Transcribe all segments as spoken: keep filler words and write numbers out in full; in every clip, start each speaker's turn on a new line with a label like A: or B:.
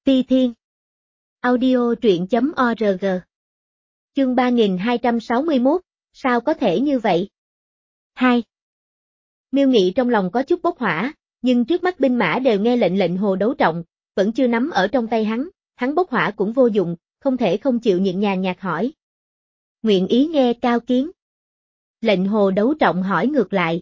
A: Ti Thiên. Audio truyện chấm org. Chương ba nghìn hai trăm sáu mươi mốt, sao có thể như vậy? hai. Miêu Nghị trong lòng có chút bốc hỏa, nhưng trước mắt binh mã đều nghe lệnh lệnh Hồ Đấu Trọng, vẫn chưa nắm ở trong tay hắn, hắn bốc hỏa cũng vô dụng, không thể không chịu nhịn nhàn nhạt hỏi. Nguyện ý nghe cao kiến. Lệnh Hồ Đấu Trọng hỏi ngược lại.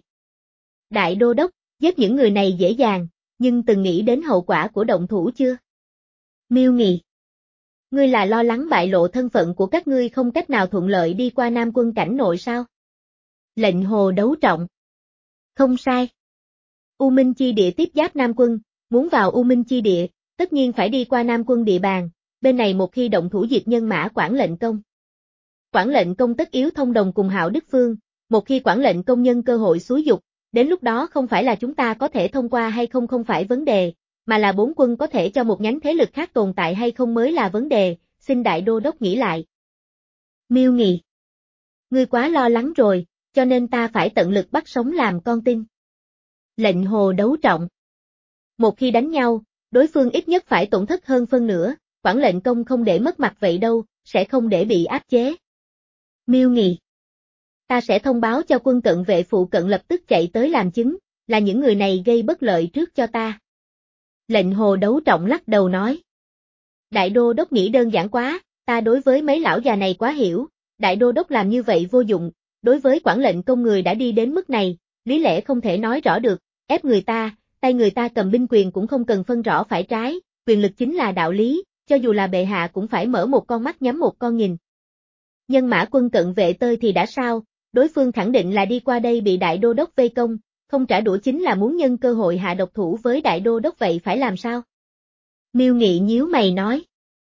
A: Đại Đô Đốc, giết những người này dễ dàng, nhưng từng nghĩ đến hậu quả của động thủ chưa? Miêu Nghị. Ngươi là lo lắng bại lộ thân phận của các ngươi không cách nào thuận lợi đi qua Nam Quân cảnh nội sao? Lệnh Hồ Đấu Trọng. Không sai. U Minh Chi Địa tiếp giáp Nam Quân, muốn vào U Minh Chi Địa, tất nhiên phải đi qua Nam Quân địa bàn, bên này một khi động thủ diệt nhân mã Quản Lệnh Công. Quản Lệnh Công tất yếu thông đồng cùng Hạo Đức Phương, một khi Quản Lệnh Công nhân cơ hội xúi dục, đến lúc đó không phải là chúng ta có thể thông qua hay không không phải vấn đề, mà là bốn quân có thể cho một nhánh thế lực khác tồn tại hay không mới là vấn đề, xin Đại Đô Đốc nghĩ lại. Miêu Nghị. Ngươi quá lo lắng rồi, cho nên ta phải tận lực bắt sống làm con tin. Lệnh Hồ Đấu Trọng. Một khi đánh nhau, đối phương ít nhất phải tổn thất hơn phân nửa, Quản Lệnh Công không để mất mặt vậy đâu, sẽ không để bị áp chế. Miêu Nghị. Ta sẽ thông báo cho quân cận vệ phụ cận lập tức chạy tới làm chứng, là những người này gây bất lợi trước cho ta. Lệnh Hồ Đấu Trọng lắc đầu nói. Đại Đô Đốc nghĩ đơn giản quá, ta đối với mấy lão già này quá hiểu, Đại Đô Đốc làm như vậy vô dụng, đối với Quản Lệnh Công người đã đi đến mức này, lý lẽ không thể nói rõ được, ép người ta, tay người ta cầm binh quyền cũng không cần phân rõ phải trái, quyền lực chính là đạo lý, cho dù là bệ hạ cũng phải mở một con mắt nhắm một con nhìn. Nhân mã quân cận vệ tơi thì đã sao, đối phương khẳng định là đi qua đây bị Đại Đô Đốc vây công, không trả đũa chính là muốn nhân cơ hội hạ độc thủ với Đại Đô Đốc vậy phải làm sao? Miêu Nghị nhíu mày nói.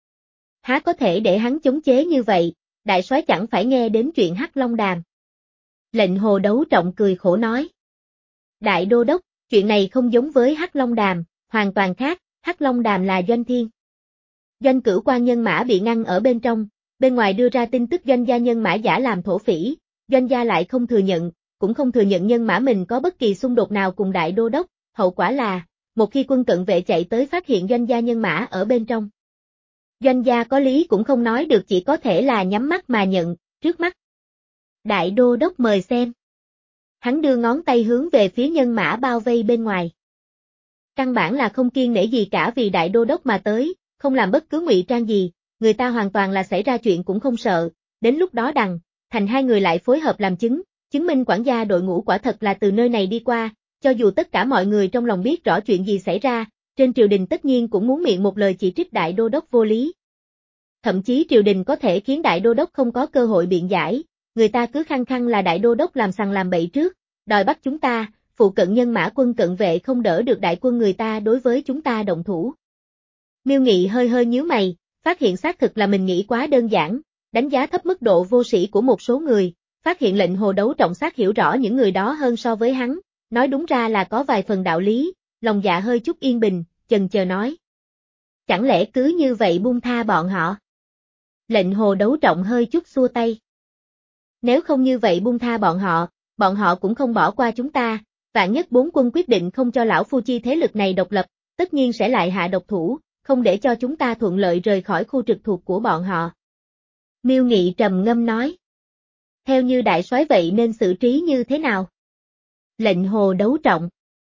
A: Há có thể để hắn chống chế như vậy, đại soái chẳng phải nghe đến chuyện Hắc Long Đàm. Lệnh Hồ Đấu Trọng cười khổ nói. Đại Đô Đốc, chuyện này không giống với Hắc Long Đàm, hoàn toàn khác, Hắc Long Đàm là Doanh Thiên. Doanh cửu quan nhân mã bị ngăn ở bên trong, bên ngoài đưa ra tin tức Doanh gia nhân mã giả làm thổ phỉ, Doanh gia lại không thừa nhận, cũng không thừa nhận nhân mã mình có bất kỳ xung đột nào cùng Đại Đô Đốc, hậu quả là, một khi quân cận vệ chạy tới phát hiện Doanh gia nhân mã ở bên trong. Doanh gia có lý cũng không nói được, chỉ có thể là nhắm mắt mà nhận, trước mắt. Đại Đô Đốc mời xem. Hắn đưa ngón tay hướng về phía nhân mã bao vây bên ngoài. Căn bản là không kiêng nể gì cả vì Đại Đô Đốc mà tới, không làm bất cứ ngụy trang gì, người ta hoàn toàn là xảy ra chuyện cũng không sợ, đến lúc đó đằng, thành hai người lại phối hợp làm chứng, chứng minh quản gia đội ngũ quả thật là từ nơi này đi qua, cho dù tất cả mọi người trong lòng biết rõ chuyện gì xảy ra, trên triều đình tất nhiên cũng muốn miệng một lời chỉ trích Đại Đô Đốc vô lý. Thậm chí triều đình có thể khiến Đại Đô Đốc không có cơ hội biện giải, người ta cứ khăng khăng là Đại Đô Đốc làm sằng làm bậy trước, đòi bắt chúng ta, phụ cận nhân mã quân cận vệ không đỡ được đại quân người ta đối với chúng ta động thủ. Miêu Nghị hơi hơi nhíu mày, phát hiện xác thực là mình nghĩ quá đơn giản, đánh giá thấp mức độ vô sĩ của một số người, phát hiện lệnh Hồ Đấu Trọng xác hiểu rõ những người đó hơn so với hắn, nói đúng ra là có vài phần đạo lý, lòng dạ hơi chút yên bình, chần chờ nói. Chẳng lẽ cứ như vậy buông tha bọn họ? Lệnh Hồ Đấu Trọng hơi chút xua tay. Nếu không như vậy buông tha bọn họ, bọn họ cũng không bỏ qua chúng ta, vạn nhất bốn quân quyết định không cho lão phu chi thế lực này độc lập, tất nhiên sẽ lại hạ độc thủ, không để cho chúng ta thuận lợi rời khỏi khu trực thuộc của bọn họ. Miêu Nghị trầm ngâm nói. Theo như đại soái vậy nên xử trí như thế nào? Lệnh Hồ Đấu Trọng.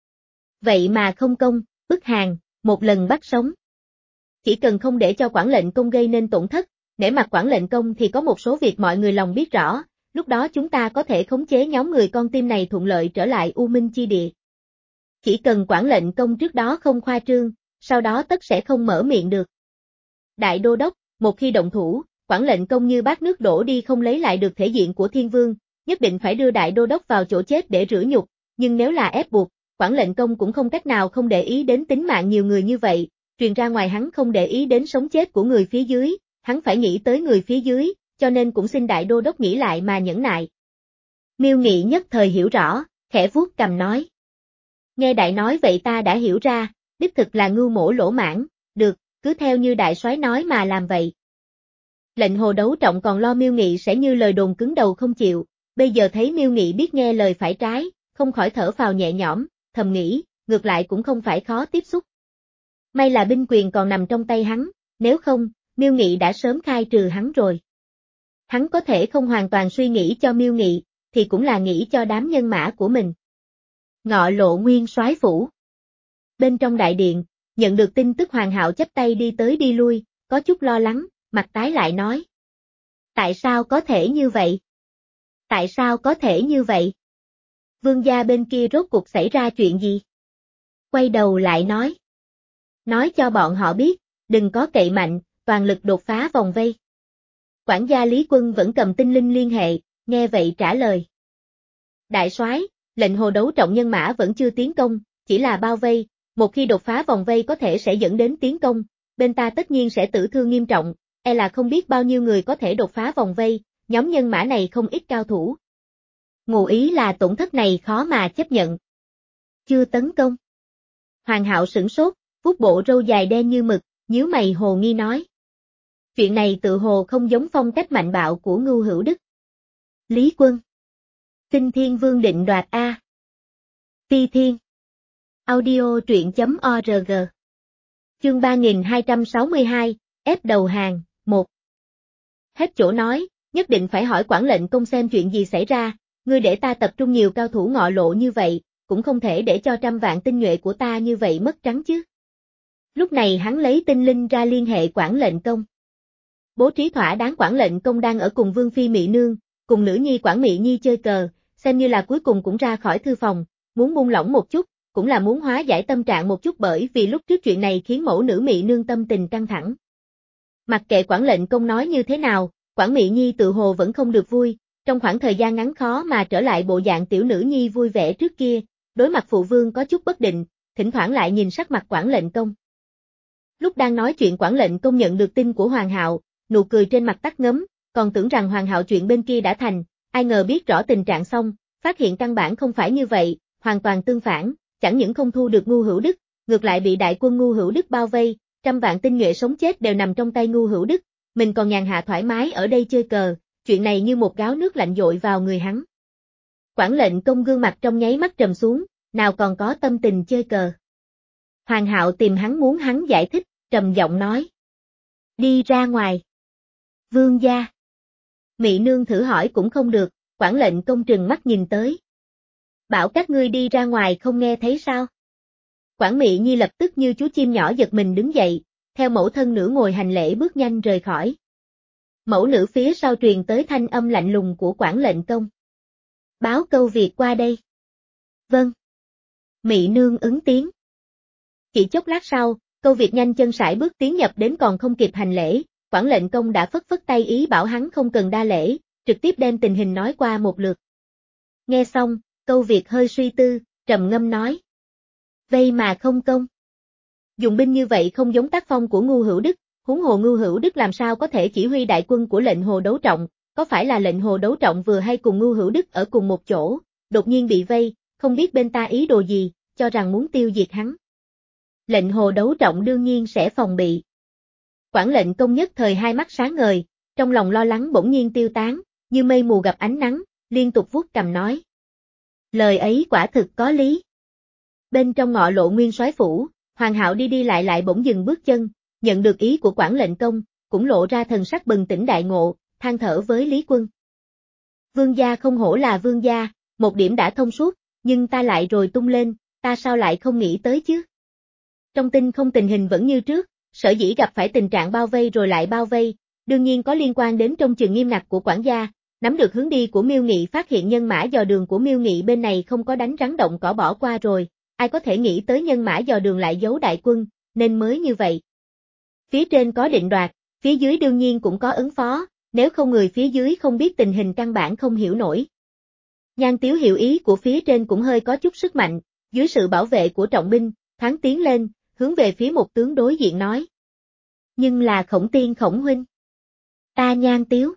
A: Vậy mà không công, bức hàng, một lần bắt sống. Chỉ cần không để cho Quản Lệnh Công gây nên tổn thất, nể mặt Quản Lệnh Công thì có một số việc mọi người lòng biết rõ, lúc đó chúng ta có thể khống chế nhóm người con tim này thuận lợi trở lại U Minh Chi Địa. Chỉ cần Quản Lệnh Công trước đó không khoa trương, sau đó tất sẽ không mở miệng được. Đại Đô Đốc, một khi động thủ, Quản Lệnh Công như bát nước đổ đi không lấy lại được thể diện của Thiên Vương, nhất định phải đưa Đại Đô Đốc vào chỗ chết để rửa nhục, nhưng nếu là ép buộc, Quản Lệnh Công cũng không cách nào không để ý đến tính mạng nhiều người như vậy, truyền ra ngoài hắn không để ý đến sống chết của người phía dưới, hắn phải nghĩ tới người phía dưới, cho nên cũng xin Đại Đô Đốc nghĩ lại mà nhẫn nại. Miêu Nghị nhất thời hiểu rõ, khẽ vuốt cằm nói. Nghe đại nói vậy ta đã hiểu ra, đích thực là ngưu mổ lỗ mãng, được, cứ theo như đại soái nói mà làm vậy. Lệnh Hồ Đấu Trọng còn lo Miêu Nghị sẽ như lời đồn cứng đầu không chịu, bây giờ thấy Miêu Nghị biết nghe lời phải trái, không khỏi thở phào nhẹ nhõm, thầm nghĩ, ngược lại cũng không phải khó tiếp xúc. May là binh quyền còn nằm trong tay hắn, nếu không, Miêu Nghị đã sớm khai trừ hắn rồi. Hắn có thể không hoàn toàn suy nghĩ cho Miêu Nghị, thì cũng là nghĩ cho đám nhân mã của mình. Ngọ Lộ nguyên soái phủ. Bên trong đại điện, nhận được tin tức Hoàng Hạo chắp tay đi tới đi lui, có chút lo lắng, mặt tái lại nói. Tại sao có thể như vậy? Tại sao có thể như vậy? Vương gia bên kia rốt cuộc xảy ra chuyện gì? Quay đầu lại nói. Nói cho bọn họ biết, đừng có cậy mạnh, toàn lực đột phá vòng vây. Quản gia Lý Quân vẫn cầm tinh linh liên hệ, nghe vậy trả lời. Đại soái, lệnh hồ đấu trọng nhân mã vẫn chưa tiến công, chỉ là bao vây, một khi đột phá vòng vây có thể sẽ dẫn đến tiến công, bên ta tất nhiên sẽ tử thương nghiêm trọng, e là không biết bao nhiêu người có thể đột phá vòng vây, nhóm nhân mã này không ít cao thủ. Ngụ ý là tổn thất này khó mà chấp nhận. Chưa tấn công. Hoàng Hạo sửng sốt, vuốt bộ râu dài đen như mực, nhíu mày hồ nghi nói. Chuyện này tự hồ không giống phong cách mạnh bạo của Ngưu Hữu Đức. Lý Quân. Kinh Thiên Vương định đoạt A. Phi Thiên. Audio truyện chấm org. Chương ba nghìn hai trăm sáu mươi hai, ép đầu hàng, một. Hết chỗ nói, nhất định phải hỏi quản lệnh công xem chuyện gì xảy ra, ngươi để ta tập trung nhiều cao thủ Ngọ Lộ như vậy, cũng không thể để cho trăm vạn tinh nhuệ của ta như vậy mất trắng chứ. Lúc này hắn lấy tinh linh ra liên hệ quản lệnh công. Bố trí thỏa đáng quản lệnh công đang ở cùng Vương Phi Mị Nương, cùng nữ nhi Quản Mị Nhi chơi cờ, xem như là cuối cùng cũng ra khỏi thư phòng, muốn buông lỏng một chút, cũng là muốn hóa giải tâm trạng một chút bởi vì lúc trước chuyện này khiến mẫu nữ Mị Nương tâm tình căng thẳng. Mặc kệ quản lệnh công nói như thế nào, Quản Mị Nhi tự hồ vẫn không được vui, trong khoảng thời gian ngắn khó mà trở lại bộ dạng tiểu nữ nhi vui vẻ trước kia, đối mặt phụ vương có chút bất định, thỉnh thoảng lại nhìn sắc mặt quản lệnh công. Lúc đang nói chuyện quản lệnh công nhận được tin của Hoàng Hạo, nụ cười trên mặt tắt ngấm, còn tưởng rằng Hoàng Hạo chuyện bên kia đã thành, ai ngờ biết rõ tình trạng xong, phát hiện căn bản không phải như vậy, hoàn toàn tương phản, chẳng những không thu được Ngưu Hữu Đức, ngược lại bị đại quân Ngưu Hữu Đức bao vây, trăm vạn tinh nhuệ sống chết đều nằm trong tay Ngưu Hữu Đức, mình còn nhàn hạ thoải mái ở đây chơi cờ, chuyện này như một gáo nước lạnh dội vào người hắn. Quản lệnh công gương mặt trong nháy mắt trầm xuống, nào còn có tâm tình chơi cờ. Hoàng Hạo tìm hắn muốn hắn giải thích, trầm giọng nói. Đi ra ngoài. Vương gia. Mị Nương thử hỏi cũng không được, quản lệnh công trừng mắt nhìn tới. Bảo các ngươi đi ra ngoài không nghe thấy sao? Quản Mị Nhi lập tức như chú chim nhỏ giật mình đứng dậy, theo mẫu thân nữ ngồi hành lễ bước nhanh rời khỏi. Mẫu nữ phía sau truyền tới thanh âm lạnh lùng của quản lệnh công. Báo câu việc qua đây. Vâng. Mị Nương ứng tiếng. Chỉ chốc lát sau, câu việc nhanh chân sải bước tiến nhập đến còn không kịp hành lễ, quản lệnh công đã phất phất tay ý bảo hắn không cần đa lễ, trực tiếp đem tình hình nói qua một lượt. Nghe xong, câu việc hơi suy tư, trầm ngâm nói. Vây mà không công. Dùng binh như vậy không giống tác phong của Ngưu Hữu Đức, huống hồ Ngưu Hữu Đức làm sao có thể chỉ huy đại quân của lệnh hồ đấu trọng, có phải là lệnh hồ đấu trọng vừa hay cùng Ngưu Hữu Đức ở cùng một chỗ, đột nhiên bị vây, không biết bên ta ý đồ gì, cho rằng muốn tiêu diệt hắn. Lệnh hồ đấu trọng đương nhiên sẽ phòng bị. Quản lệnh công nhất thời hai mắt sáng ngời, trong lòng lo lắng bỗng nhiên tiêu tán, như mây mù gặp ánh nắng, liên tục vuốt cằm nói. Lời ấy quả thực có lý. Bên trong Ngọ Lộ nguyên soái phủ, Hoàng Hạo đi đi lại lại bỗng dừng bước chân, nhận được ý của quản lệnh công, cũng lộ ra thần sắc bừng tỉnh đại ngộ, than thở với Lý Quân. Vương gia không hổ là vương gia, một điểm đã thông suốt, nhưng ta lại rồi tung lên, ta sao lại không nghĩ tới chứ? Trong tin không tình hình vẫn như trước, sở dĩ gặp phải tình trạng bao vây rồi lại bao vây, đương nhiên có liên quan đến trông chừng nghiêm ngặt của quản gia, nắm được hướng đi của Miêu Nghị phát hiện nhân mã dò đường của Miêu Nghị bên này không có đánh rắn động cỏ bỏ qua rồi, ai có thể nghĩ tới nhân mã dò đường lại giấu đại quân, nên mới như vậy. Phía trên có định đoạt, phía dưới đương nhiên cũng có ứng phó, nếu không người phía dưới không biết tình hình căn bản không hiểu nổi. Nhan Tiếu hiểu ý của phía trên cũng hơi có chút sức mạnh, dưới sự bảo vệ của trọng binh, thoáng tiến lên, hướng về phía một tướng đối diện nói. Nhưng là Khổng Tiên Khổng huynh. Ta Nhan Tiếu.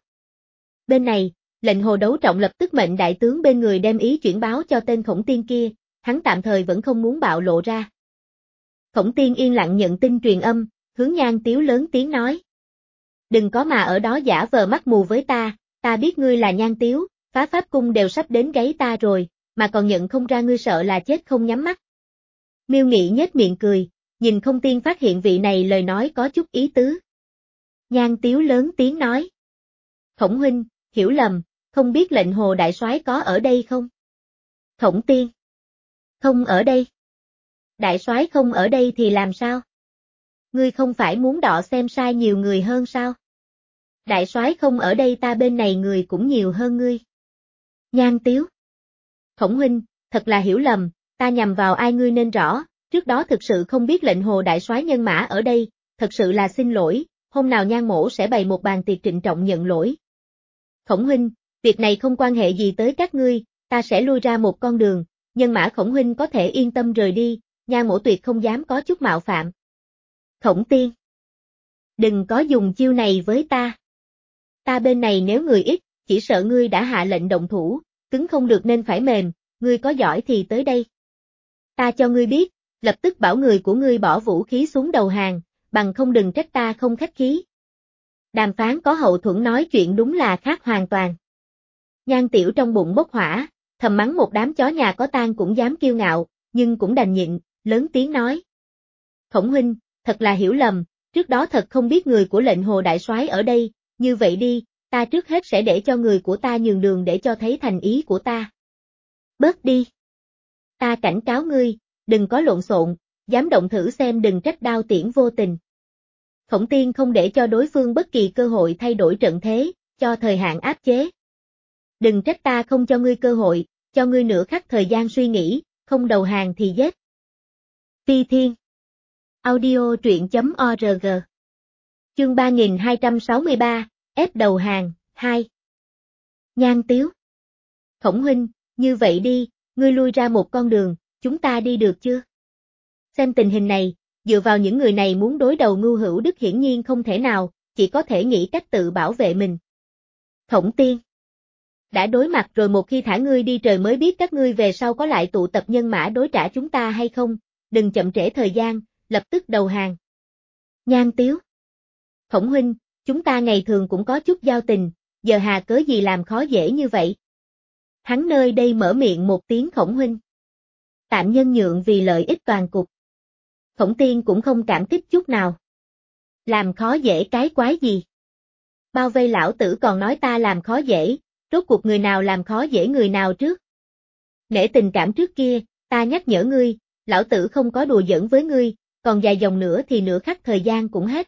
A: Bên này, lệnh hồ đấu trọng lập tức mệnh đại tướng bên người đem ý chuyển báo cho tên Khổng Tiên kia, hắn tạm thời vẫn không muốn bạo lộ ra. Khổng Tiên yên lặng nhận tin truyền âm, hướng Nhan Tiếu lớn tiếng nói. Đừng có mà ở đó giả vờ mắt mù với ta, ta biết ngươi là Nhan Tiếu, phá pháp cung đều sắp đến gáy ta rồi, mà còn nhận không ra ngươi sợ là chết không nhắm mắt. Miêu Nghị nhếch miệng cười, nhìn Không Tiên phát hiện vị này lời nói có chút ý tứ. Nhan Tiếu lớn tiếng nói. Khổng huynh, hiểu lầm, không biết lệnh Hồ đại soái có ở đây không? Khổng Tiên. Không ở đây. Đại soái không ở đây thì làm sao? Ngươi không phải muốn đọ xem sai nhiều người hơn sao? Đại soái không ở đây ta bên này người cũng nhiều hơn ngươi. Nhan Tiếu. Khổng huynh, thật là hiểu lầm, ta nhằm vào ai ngươi nên rõ, trước đó thực sự không biết lệnh Hồ đại soái nhân mã ở đây, thật sự là xin lỗi, hôm nào Nhan mỗ sẽ bày một bàn tiệc trịnh trọng nhận lỗi. Khổng huynh, việc này không quan hệ gì tới các ngươi, ta sẽ lui ra một con đường, nhân mã Khổng huynh có thể yên tâm rời đi, Nhan mỗ tuyệt không dám có chút mạo phạm. Khổng Tiên. Đừng có dùng chiêu này với ta. Ta bên này nếu người ít, chỉ sợ ngươi đã hạ lệnh động thủ, cứng không được nên phải mềm, ngươi có giỏi thì tới đây. Ta cho ngươi biết, lập tức bảo người của ngươi bỏ vũ khí xuống đầu hàng, bằng không đừng trách ta không khách khí. Đàm Phán có hậu thuẫn nói chuyện đúng là khác hoàn toàn. Nhan Tiểu trong bụng bốc hỏa, thầm mắng một đám chó nhà có tang cũng dám kiêu ngạo, nhưng cũng đành nhịn, lớn tiếng nói. Khổng huynh, thật là hiểu lầm, trước đó thật không biết người của lệnh Hồ đại soái ở đây, như vậy đi, ta trước hết sẽ để cho người của ta nhường đường để cho thấy thành ý của ta. Bớt đi. Ta cảnh cáo ngươi, đừng có lộn xộn, dám động thử xem đừng trách đao tiễn vô tình. Khổng Tiên không để cho đối phương bất kỳ cơ hội thay đổi trận thế, cho thời hạn áp chế. Đừng trách ta không cho ngươi cơ hội, cho ngươi nửa khắc thời gian suy nghĩ, không đầu hàng thì giết. Phi Thiên. Audio truyện chấm org. Chương ba nghìn hai trăm sáu mươi ba, ép đầu hàng, hai. Nhan Tiếu. Khổng huynh, như vậy đi, ngươi lui ra một con đường, chúng ta đi được chưa? Xem tình hình này, dựa vào những người này muốn đối đầu Ngưu Hữu Đức hiển nhiên không thể nào, chỉ có thể nghĩ cách tự bảo vệ mình. Khổng Tiên. Đã đối mặt rồi, một khi thả ngươi đi trời mới biết các ngươi về sau có lại tụ tập nhân mã đối trả chúng ta hay không, đừng chậm trễ thời gian, lập tức đầu hàng. Nhan Tiếu. Khổng huynh, chúng ta ngày thường cũng có chút giao tình, giờ hà cớ gì làm khó dễ như vậy? Hắn nơi đây mở miệng một tiếng Khổng huynh. Tạm nhân nhượng vì lợi ích toàn cục. Khổng Tiên cũng không cảm kích chút nào. Làm khó dễ cái quái gì? Bao vây lão tử còn nói ta làm khó dễ, rốt cuộc người nào làm khó dễ người nào trước? Nể tình cảm trước kia, ta nhắc nhở ngươi, lão tử không có đùa giỡn với ngươi, còn dài dòng nữa thì nửa khắc thời gian cũng hết.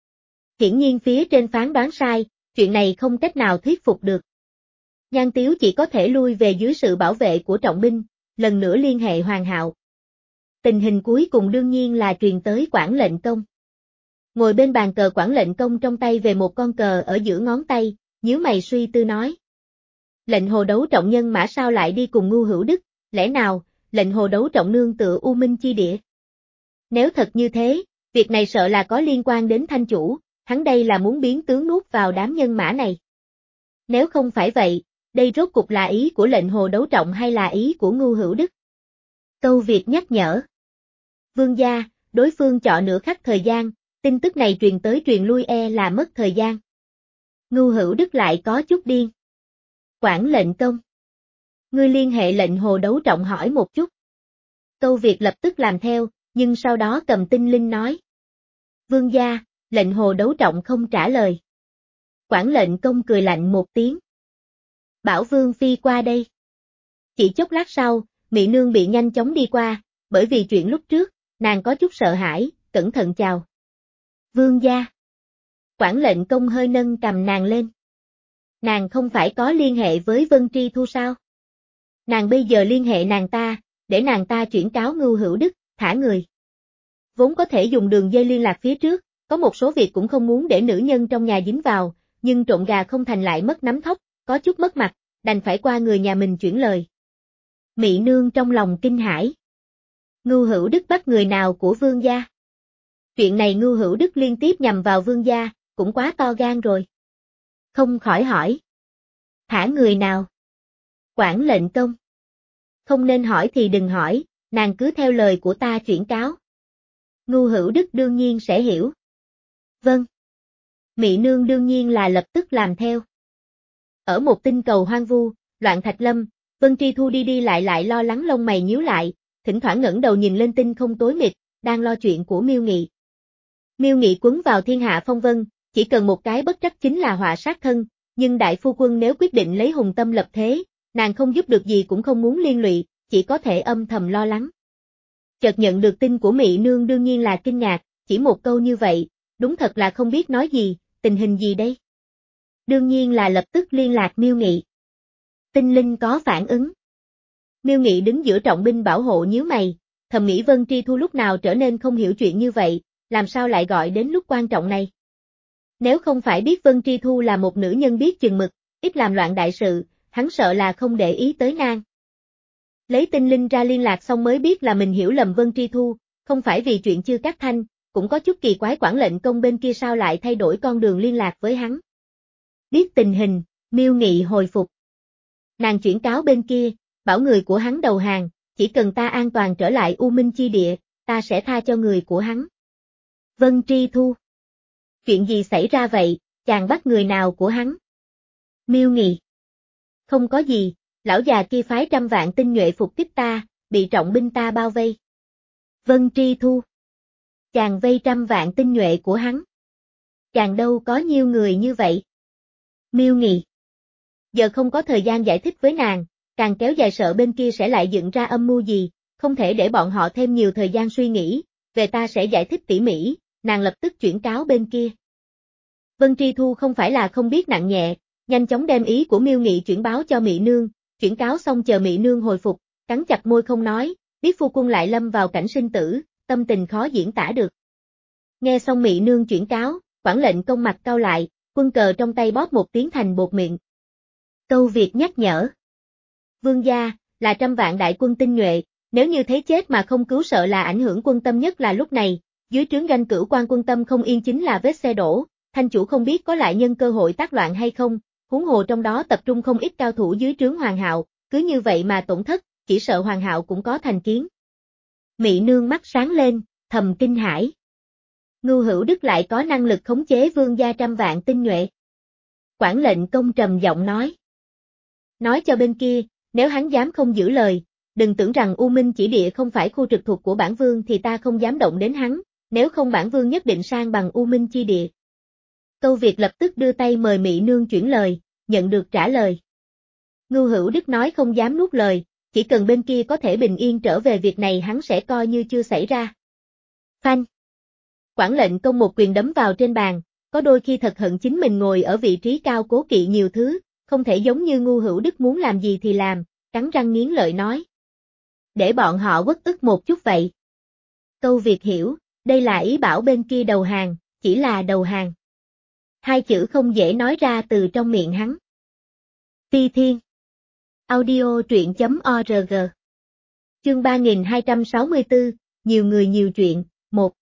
A: Hiển nhiên phía trên phán đoán sai, chuyện này không cách nào thuyết phục được. Nhan Tiếu chỉ có thể lui về dưới sự bảo vệ của trọng binh, lần nữa liên hệ Hoàng Hạo. Tình hình cuối cùng đương nhiên là truyền tới Quản Lệnh Công. Ngồi bên bàn cờ Quản Lệnh Công trong tay về một con cờ ở giữa ngón tay, nhíu mày suy tư nói. Lệnh Hồ đấu trọng nhân mã sao lại đi cùng Ngưu Hữu Đức, lẽ nào, lệnh Hồ đấu trọng nương tựa U Minh chi địa? Nếu thật như thế, việc này sợ là có liên quan đến Thanh chủ, hắn đây là muốn biến tướng nuốt vào đám nhân mã này. Nếu không phải vậy, đây rốt cục là ý của lệnh Hồ đấu trọng hay là ý của Ngưu Hữu Đức? Câu Việt nhắc nhở. Vương gia, đối phương chọn nửa khắc thời gian, tin tức này truyền tới truyền lui e là mất thời gian. Ngưu Hữu Đức lại có chút điên. Quản Lệnh Công. Ngươi liên hệ lệnh Hồ đấu trọng hỏi một chút. Câu Việt lập tức làm theo, nhưng sau đó cầm tinh linh nói. Vương gia, lệnh Hồ đấu trọng không trả lời. Quản Lệnh Công cười lạnh một tiếng. Bảo Vương Phi qua đây. Chỉ chốc lát sau, Mị Nương bị nhanh chóng đi qua, bởi vì chuyện lúc trước, nàng có chút sợ hãi, cẩn thận chào. Vương gia. Quản Lệnh Công hơi nâng cầm nàng lên. Nàng không phải có liên hệ với Vân Tri Thu sao? Nàng bây giờ liên hệ nàng ta, để nàng ta chuyển cáo Ngưu Hữu Đức, thả người. Vốn có thể dùng đường dây liên lạc phía trước, có một số việc cũng không muốn để nữ nhân trong nhà dính vào, nhưng trộn gà không thành lại mất nắm thóc, có chút mất mặt, đành phải qua người nhà mình chuyển lời. Mị Nương trong lòng kinh hãi. Ngưu Hữu Đức bắt người nào của Vương gia? Chuyện này Ngưu Hữu Đức liên tiếp nhằm vào Vương gia, cũng quá to gan rồi. Không khỏi hỏi. Thả người nào? Quản Lệnh Công. Không nên hỏi thì đừng hỏi, nàng cứ theo lời của ta chuyển cáo. Ngưu Hữu Đức đương nhiên sẽ hiểu. Vâng. Mị Nương đương nhiên là lập tức làm theo. Ở một tinh cầu hoang vu, Loạn Thạch Lâm, Vân Tri Thu đi đi lại lại lo lắng lông mày nhíu lại, thỉnh thoảng ngẩng đầu nhìn lên tinh không tối mịt, đang lo chuyện của Miêu Nghị. Miêu Nghị quấn vào thiên hạ phong vân, chỉ cần một cái bất trắc chính là họa sát thân, nhưng đại phu quân nếu quyết định lấy hùng tâm lập thế, nàng không giúp được gì cũng không muốn liên lụy, chỉ có thể âm thầm lo lắng. Chợt nhận được tin của Mị Nương đương nhiên là kinh ngạc, chỉ một câu như vậy, đúng thật là không biết nói gì, tình hình gì đây? Đương nhiên là lập tức liên lạc Miêu Nghị. Tinh linh có phản ứng. Miêu Nghị đứng giữa trọng binh bảo hộ nhíu mày, thầm nghĩ Vân Tri Thu lúc nào trở nên không hiểu chuyện như vậy, làm sao lại gọi đến lúc quan trọng này. Nếu không phải biết Vân Tri Thu là một nữ nhân biết chừng mực, ít làm loạn đại sự, hắn sợ là không để ý tới nàng. Lấy tinh linh ra liên lạc xong mới biết là mình hiểu lầm Vân Tri Thu, không phải vì chuyện Chư Cát Thanh, cũng có chút kỳ quái Quản lệnh công bên kia sao lại thay đổi con đường liên lạc với hắn. Biết tình hình, Miêu Nghị hồi phục. Nàng chuyển cáo bên kia, bảo người của hắn đầu hàng, chỉ cần ta an toàn trở lại U Minh chi địa, ta sẽ tha cho người của hắn. Vân Tri Thu. Chuyện gì xảy ra vậy, chàng bắt người nào của hắn? Miêu Nghị. Không có gì, lão già kia phái trăm vạn tinh nhuệ phục kích ta, bị trọng binh ta bao vây. Vân Tri Thu. Chàng vây trăm vạn tinh nhuệ của hắn. Chàng đâu có nhiều người như vậy. Miêu Nghị. Giờ không có thời gian giải thích với nàng, càng kéo dài sợ bên kia sẽ lại dựng ra âm mưu gì, không thể để bọn họ thêm nhiều thời gian suy nghĩ, về ta sẽ giải thích tỉ mỉ, nàng lập tức chuyển cáo bên kia. Vân Tri Thu không phải là không biết nặng nhẹ, nhanh chóng đem ý của Miêu Nghị chuyển báo cho Mị Nương, chuyển cáo xong chờ Mị Nương hồi phục, cắn chặt môi không nói, biết phu quân lại lâm vào cảnh sinh tử, tâm tình khó diễn tả được. Nghe xong Mị Nương chuyển cáo, Quản lệnh công mặt cau lại, quân cờ trong tay bóp một tiếng thành bột miệng. Câu Việt nhắc nhở. Vương gia, là trăm vạn đại quân tinh nhuệ, nếu như thấy chết mà không cứu sợ là ảnh hưởng quân tâm nhất là lúc này, dưới trướng doanh cửu quan quân tâm không yên chính là vết xe đổ, thanh chủ không biết có lại nhân cơ hội tác loạn hay không, huống hồ trong đó tập trung không ít cao thủ dưới trướng Hoàng Hạo, cứ như vậy mà tổn thất, chỉ sợ Hoàng Hạo cũng có thành kiến. Mị Nương mắt sáng lên, thầm kinh hãi. Ngưu Hữu Đức lại có năng lực khống chế vương gia trăm vạn tinh nhuệ. Quản lệnh công trầm giọng nói. Nói cho bên kia, nếu hắn dám không giữ lời, đừng tưởng rằng U Minh chỉ địa không phải khu trực thuộc của bản vương thì ta không dám động đến hắn, nếu không bản vương nhất định sang bằng U Minh chi địa. Câu Việt lập tức đưa tay mời Mị Nương chuyển lời, nhận được trả lời. Ngưu Hữu Đức nói không dám nuốt lời, chỉ cần bên kia có thể bình yên trở về việc này hắn sẽ coi như chưa xảy ra. Phanh. Quản lệnh công một quyền đấm vào trên bàn, có đôi khi thật hận chính mình ngồi ở vị trí cao cố kỵ nhiều thứ, không thể giống như Ngưu Hữu Đức muốn làm gì thì làm, cắn răng nghiến lợi nói. Để bọn họ uất ức một chút vậy. Câu Việt hiểu, đây là ý bảo bên kia đầu hàng, chỉ là đầu hàng. Hai chữ không dễ nói ra từ trong miệng hắn. Ti Thiên. Audio truyện chấm org. Chương ba nghìn hai trăm sáu mươi tư, nhiều người nhiều chuyện, một.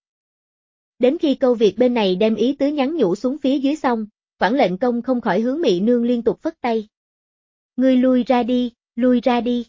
A: Đến khi Câu Việt bên này đem ý tứ nhắn nhủ xuống phía dưới xong, Quản lệnh công không khỏi hướng Mị Nương liên tục phất tay. Ngươi lui ra đi, lui ra đi.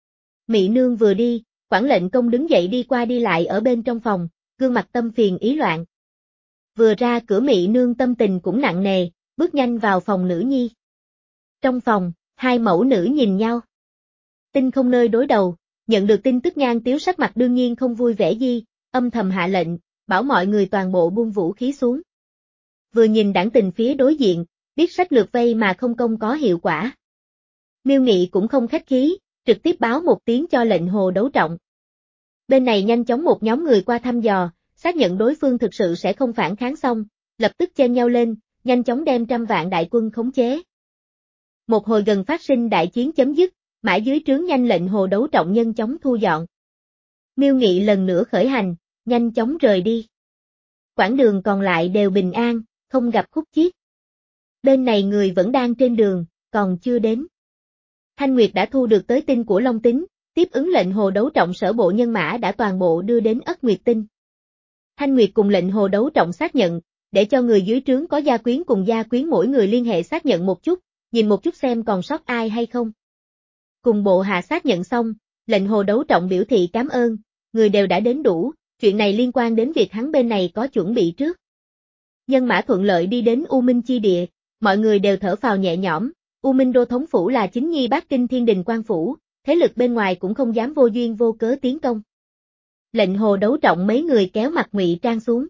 A: Mị Nương vừa đi, Quản lệnh công đứng dậy đi qua đi lại ở bên trong phòng, gương mặt tâm phiền ý loạn. Vừa ra cửa Mị Nương tâm tình cũng nặng nề, bước nhanh vào phòng nữ nhi. Trong phòng, hai mẫu nữ nhìn nhau. Tinh không nơi đối đầu, nhận được tin tức Nhan Tiếu sắc mặt đương nhiên không vui vẻ gì, âm thầm hạ lệnh, bảo mọi người toàn bộ buông vũ khí xuống. Vừa nhìn đảng tình phía đối diện, biết sách lược vây mà không công có hiệu quả. Miêu Nghị cũng không khách khí, trực tiếp báo một tiếng cho lệnh hồ đấu trọng. Bên này nhanh chóng một nhóm người qua thăm dò, xác nhận đối phương thực sự sẽ không phản kháng xong, lập tức chen nhau lên, nhanh chóng đem trăm vạn đại quân khống chế. Một hồi gần phát sinh đại chiến chấm dứt, mãi dưới trướng nhanh lệnh hồ đấu trọng nhanh chóng thu dọn. Miêu Nghị lần nữa khởi hành, nhanh chóng rời đi. Quãng đường còn lại đều bình an, không gặp khúc chiết. Bên này người vẫn đang trên đường, còn chưa đến. Thanh Nguyệt đã thu được tới tin của Long Tính, tiếp ứng lệnh hồ đấu trọng sở bộ nhân mã đã toàn bộ đưa đến Ất Nguyệt Tinh. Thanh Nguyệt cùng lệnh hồ đấu trọng xác nhận, để cho người dưới trướng có gia quyến cùng gia quyến mỗi người liên hệ xác nhận một chút, nhìn một chút xem còn sót ai hay không. Cùng bộ hạ xác nhận xong, lệnh hồ đấu trọng biểu thị cảm ơn, người đều đã đến đủ, chuyện này liên quan đến việc hắn bên này có chuẩn bị trước. Nhân mã thuận lợi đi đến U Minh chi địa, mọi người đều thở phào nhẹ nhõm, U Minh đô thống phủ là chính nhi bát kinh thiên đình quan phủ, thế lực bên ngoài cũng không dám vô duyên vô cớ tiến công. Lệnh Hồ Đấu Trọng mấy người kéo mặt Ngụy Trang xuống.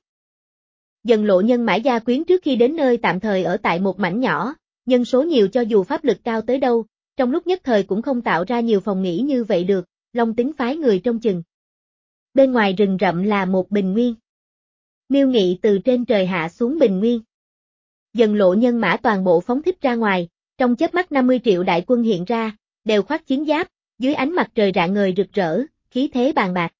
A: Dần Lộ nhân mã gia quyến trước khi đến nơi tạm thời ở tại một mảnh nhỏ, nhân số nhiều cho dù pháp lực cao tới đâu, trong lúc nhất thời cũng không tạo ra nhiều phòng nghỉ như vậy được, Long Tính phái người trông chừng. Bên ngoài rừng rậm là một bình nguyên. Miêu Nghị từ trên trời hạ xuống bình nguyên. Dần Lộ nhân mã toàn bộ phóng thích ra ngoài, trong chớp mắt năm mươi triệu đại quân hiện ra, đều khoác chiến giáp, dưới ánh mặt trời rạng ngời rực rỡ, khí thế bàn bạc.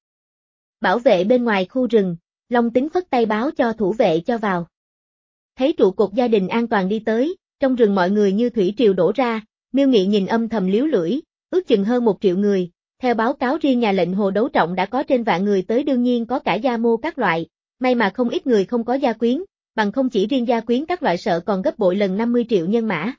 A: Bảo vệ bên ngoài khu rừng, Long Tính phất tay báo cho thủ vệ cho vào. Thấy trụ cột gia đình an toàn đi tới, trong rừng mọi người như thủy triều đổ ra, Miêu Nghị nhìn âm thầm liếu lưỡi, ước chừng hơn một triệu người, theo báo cáo riêng nhà Lệnh Hồ Đấu Trọng đã có trên vạn người tới, đương nhiên có cả gia mô các loại, may mà không ít người không có gia quyến, bằng không chỉ riêng gia quyến các loại sợ còn gấp bội lần năm mươi triệu nhân mã.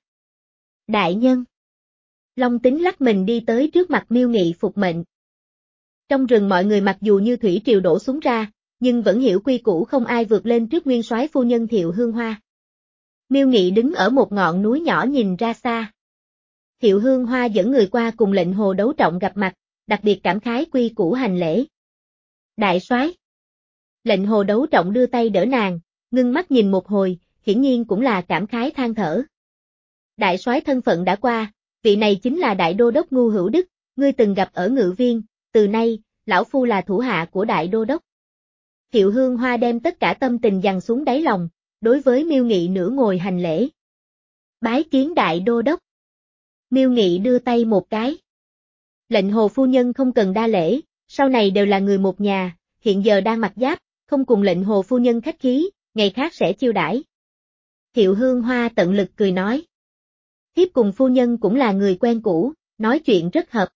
A: Đại nhân. Long Tính lắc mình đi tới trước mặt Miêu Nghị phục mệnh. Trong rừng mọi người mặc dù như thủy triều đổ xuống ra, nhưng vẫn hiểu quy củ, không ai vượt lên trước nguyên soái phu nhân Thiệu Hương Hoa. Miêu Nghị đứng ở một ngọn núi nhỏ nhìn ra xa. Thiệu Hương Hoa dẫn người qua cùng Lệnh Hồ Đấu Trọng gặp mặt, đặc biệt cảm khái quy củ hành lễ. Đại soái. Lệnh Hồ Đấu Trọng đưa tay đỡ nàng, ngưng mắt nhìn một hồi, hiển nhiên cũng là cảm khái than thở. Đại soái thân phận đã qua, vị này chính là Đại Đô Đốc Ngu Hữu Đức, ngươi từng gặp ở Ngự Viên, từ nay, lão phu là thủ hạ của Đại Đô Đốc. Thiệu Hương Hoa đem tất cả tâm tình dằn xuống đáy lòng, đối với Miêu Nghị nửa ngồi hành lễ. Bái kiến Đại Đô Đốc. Miêu Nghị đưa tay một cái. Lệnh Hồ phu nhân không cần đa lễ, sau này đều là người một nhà, hiện giờ đang mặc giáp, không cùng Lệnh Hồ phu nhân khách khí, ngày khác sẽ chiêu đãi. Thiệu Hương Hoa tận lực cười nói. Thiếp cùng phu nhân cũng là người quen cũ, nói chuyện rất hợp.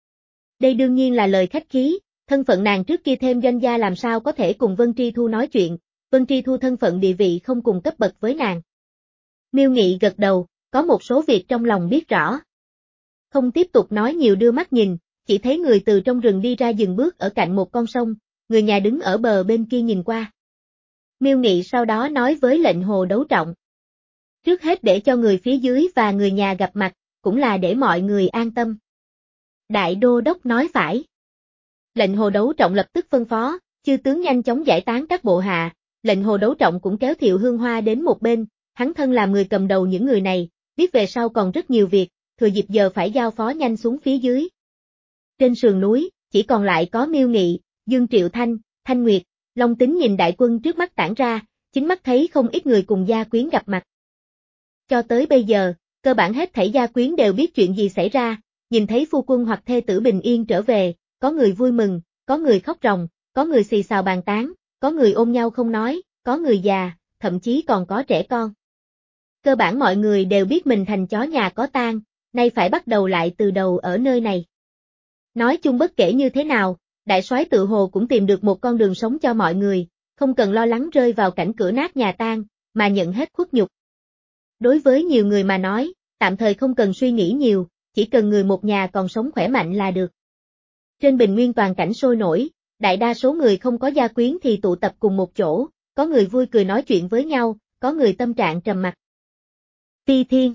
A: Đây đương nhiên là lời khách khí, thân phận nàng trước kia thêm doanh gia làm sao có thể cùng Vân Tri Thu nói chuyện, Vân Tri Thu thân phận địa vị không cùng cấp bậc với nàng. Miêu Nghị gật đầu, có một số việc trong lòng biết rõ. Không tiếp tục nói nhiều, đưa mắt nhìn, chỉ thấy người từ trong rừng đi ra dừng bước ở cạnh một con sông, người nhà đứng ở bờ bên kia nhìn qua. Miêu Nghị sau đó nói với Lệnh Hồ Đấu Trọng. Trước hết để cho người phía dưới và người nhà gặp mặt, cũng là để mọi người an tâm. Đại Đô Đốc nói phải. Lệnh Hồ Đấu Trọng lập tức phân phó, chư tướng nhanh chóng giải tán các bộ hạ, Lệnh Hồ Đấu Trọng cũng kéo Thiệu Hương Hoa đến một bên, hắn thân làm người cầm đầu những người này, biết về sau còn rất nhiều việc, thừa dịp giờ phải giao phó nhanh xuống phía dưới. Trên sườn núi, chỉ còn lại có Miêu Nghị, Dương Triệu Thanh, Thanh Nguyệt, Long Tính nhìn đại quân trước mắt tản ra, chính mắt thấy không ít người cùng gia quyến gặp mặt. Cho tới bây giờ, cơ bản hết thảy gia quyến đều biết chuyện gì xảy ra, nhìn thấy phu quân hoặc thê tử bình yên trở về, có người vui mừng, có người khóc ròng, có người xì xào bàn tán, có người ôm nhau không nói, có người già, thậm chí còn có trẻ con. Cơ bản mọi người đều biết mình thành chó nhà có tang, nay phải bắt đầu lại từ đầu ở nơi này. Nói chung bất kể như thế nào, đại soái tự hồ cũng tìm được một con đường sống cho mọi người, không cần lo lắng rơi vào cảnh cửa nát nhà tan, mà nhận hết khuất nhục. Đối với nhiều người mà nói, tạm thời không cần suy nghĩ nhiều, chỉ cần người một nhà còn sống khỏe mạnh là được. Trên bình nguyên toàn cảnh sôi nổi, đại đa số người không có gia quyến thì tụ tập cùng một chỗ, có người vui cười nói chuyện với nhau, có người tâm trạng trầm mặc. Ti Thiên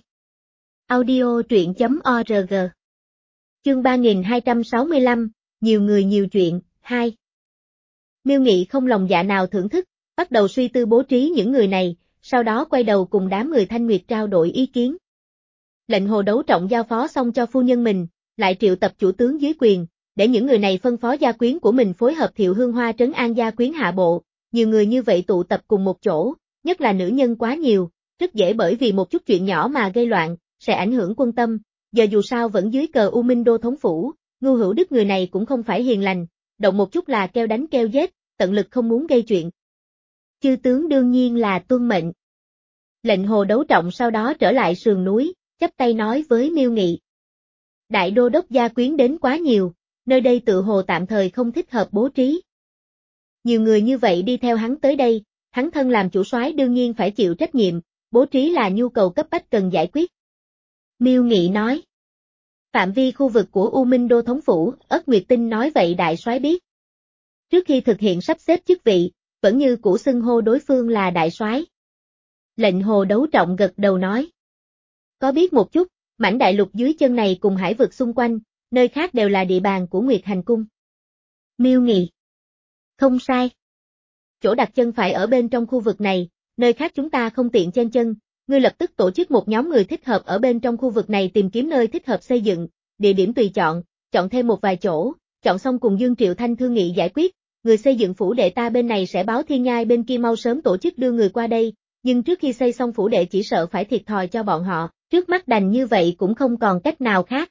A: Audio truyện chấm org Chương ba nghìn hai trăm sáu mươi lăm, nhiều người nhiều chuyện, hai. Miêu Nghị không lòng dạ nào thưởng thức, bắt đầu suy tư bố trí những người này, sau đó quay đầu cùng đám người Thanh Nguyệt trao đổi ý kiến. Lệnh Hồ Đấu Trọng giao phó xong cho phu nhân mình, lại triệu tập chủ tướng dưới quyền, để những người này phân phó gia quyến của mình phối hợp Thiệu Hương Hoa trấn an gia quyến hạ bộ, nhiều người như vậy tụ tập cùng một chỗ, nhất là nữ nhân quá nhiều, rất dễ bởi vì một chút chuyện nhỏ mà gây loạn, sẽ ảnh hưởng quân tâm, giờ dù sao vẫn dưới cờ U Minh Đô thống phủ, Ngu Hữu Đức người này cũng không phải hiền lành, động một chút là kêu đánh kêu giết, tận lực không muốn gây chuyện. Chư tướng đương nhiên là tuân mệnh. Lệnh Hồ Đấu Trọng sau đó trở lại sườn núi, chắp tay nói với Miêu Nghị. Đại Đô Đốc gia quyến đến quá nhiều, nơi đây tự hồ tạm thời không thích hợp bố trí. Nhiều người như vậy đi theo hắn tới đây, hắn thân làm chủ soái đương nhiên phải chịu trách nhiệm, bố trí là nhu cầu cấp bách cần giải quyết. Miêu Nghị nói. Phạm vi khu vực của U Minh Đô thống phủ, Ất Nguyệt Tinh nói vậy đại soái biết. Trước khi thực hiện sắp xếp chức vị, vẫn như cũ xưng hô đối phương là đại soái. Lệnh Hồ Đấu Trọng gật đầu nói. Có biết một chút, mảnh đại lục dưới chân này cùng hải vực xung quanh, nơi khác đều là địa bàn của Nguyệt Hành Cung. Miêu Nghị. Không sai. Chỗ đặt chân phải ở bên trong khu vực này, nơi khác chúng ta không tiện chen chân, ngươi lập tức tổ chức một nhóm người thích hợp ở bên trong khu vực này tìm kiếm nơi thích hợp xây dựng, địa điểm tùy chọn, chọn thêm một vài chỗ, chọn xong cùng Dương Triệu Thanh thương nghị giải quyết, người xây dựng phủ đệ ta bên này sẽ báo Thiên Nhai bên kia mau sớm tổ chức đưa người qua đây, nhưng trước khi xây xong phủ đệ chỉ sợ phải thiệt thòi cho bọn họ, trước mắt đành như vậy cũng không còn cách nào khác.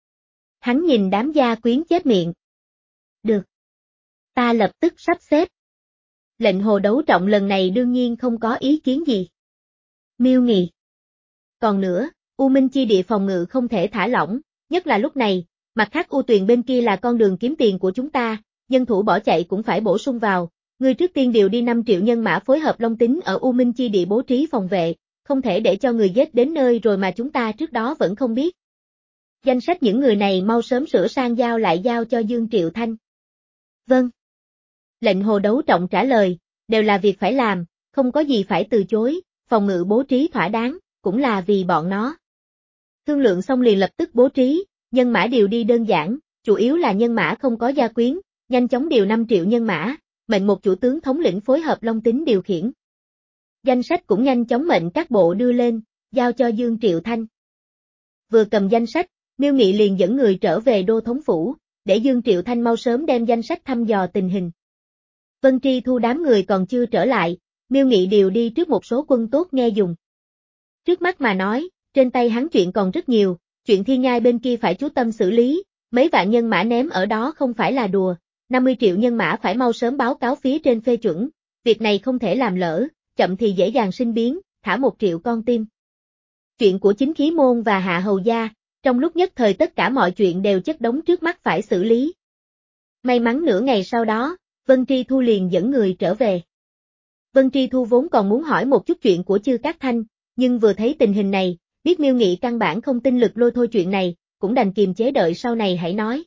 A: Hắn nhìn đám gia quyến chép miệng. Được. Ta lập tức sắp xếp. Lệnh Hồ Đấu Trọng lần này đương nhiên không có ý kiến gì. Miêu Nghị. Còn nữa, U Minh chi địa phòng ngự không thể thả lỏng, nhất là lúc này, mặt khác U Tuyền bên kia là con đường kiếm tiền của chúng ta, nhân thủ bỏ chạy cũng phải bổ sung vào, ngươi trước tiên điều đi năm triệu nhân mã phối hợp Long Tính ở U Minh chi địa bố trí phòng vệ, không thể để cho người giết đến nơi rồi mà chúng ta trước đó vẫn không biết. Danh sách những người này mau sớm sửa sang giao lại giao cho Dương Triệu Thanh. Vâng. Lệnh Hồ Đấu Trọng trả lời, đều là việc phải làm, không có gì phải từ chối, phòng ngự bố trí thỏa đáng, cũng là vì bọn nó. Thương lượng xong liền lập tức bố trí, nhân mã điều đi đơn giản, chủ yếu là nhân mã không có gia quyến, nhanh chóng điều năm triệu nhân mã, mệnh một chủ tướng thống lĩnh phối hợp Long Tính điều khiển. Danh sách cũng nhanh chóng mệnh các bộ đưa lên, giao cho Dương Triệu Thanh. Vừa cầm danh sách, Miêu Nghị liền dẫn người trở về đô thống phủ, để Dương Triệu Thanh mau sớm đem danh sách thăm dò tình hình. Vân Tri Thu đám người còn chưa trở lại, Miêu Nghị điều đi trước một số quân tốt nghe dùng. Trước mắt mà nói, trên tay hắn chuyện còn rất nhiều, chuyện Thiên Nhai bên kia phải chú tâm xử lý, mấy vạn nhân mã ném ở đó không phải là đùa, năm mươi triệu nhân mã phải mau sớm báo cáo phía trên phê chuẩn, việc này không thể làm lỡ, chậm thì dễ dàng sinh biến, thả một triệu con tim. Chuyện của Chính Khí Môn và Hạ Hầu Gia, trong lúc nhất thời tất cả mọi chuyện đều chất đống trước mắt phải xử lý. May mắn nửa ngày sau đó, Vân Tri Thu liền dẫn người trở về. Vân Tri Thu vốn còn muốn hỏi một chút chuyện của Chư Cát Thanh, nhưng vừa thấy tình hình này, biết Miêu Nghị căn bản không tin lực lôi thôi chuyện này, cũng đành kiềm chế đợi sau này hãy nói.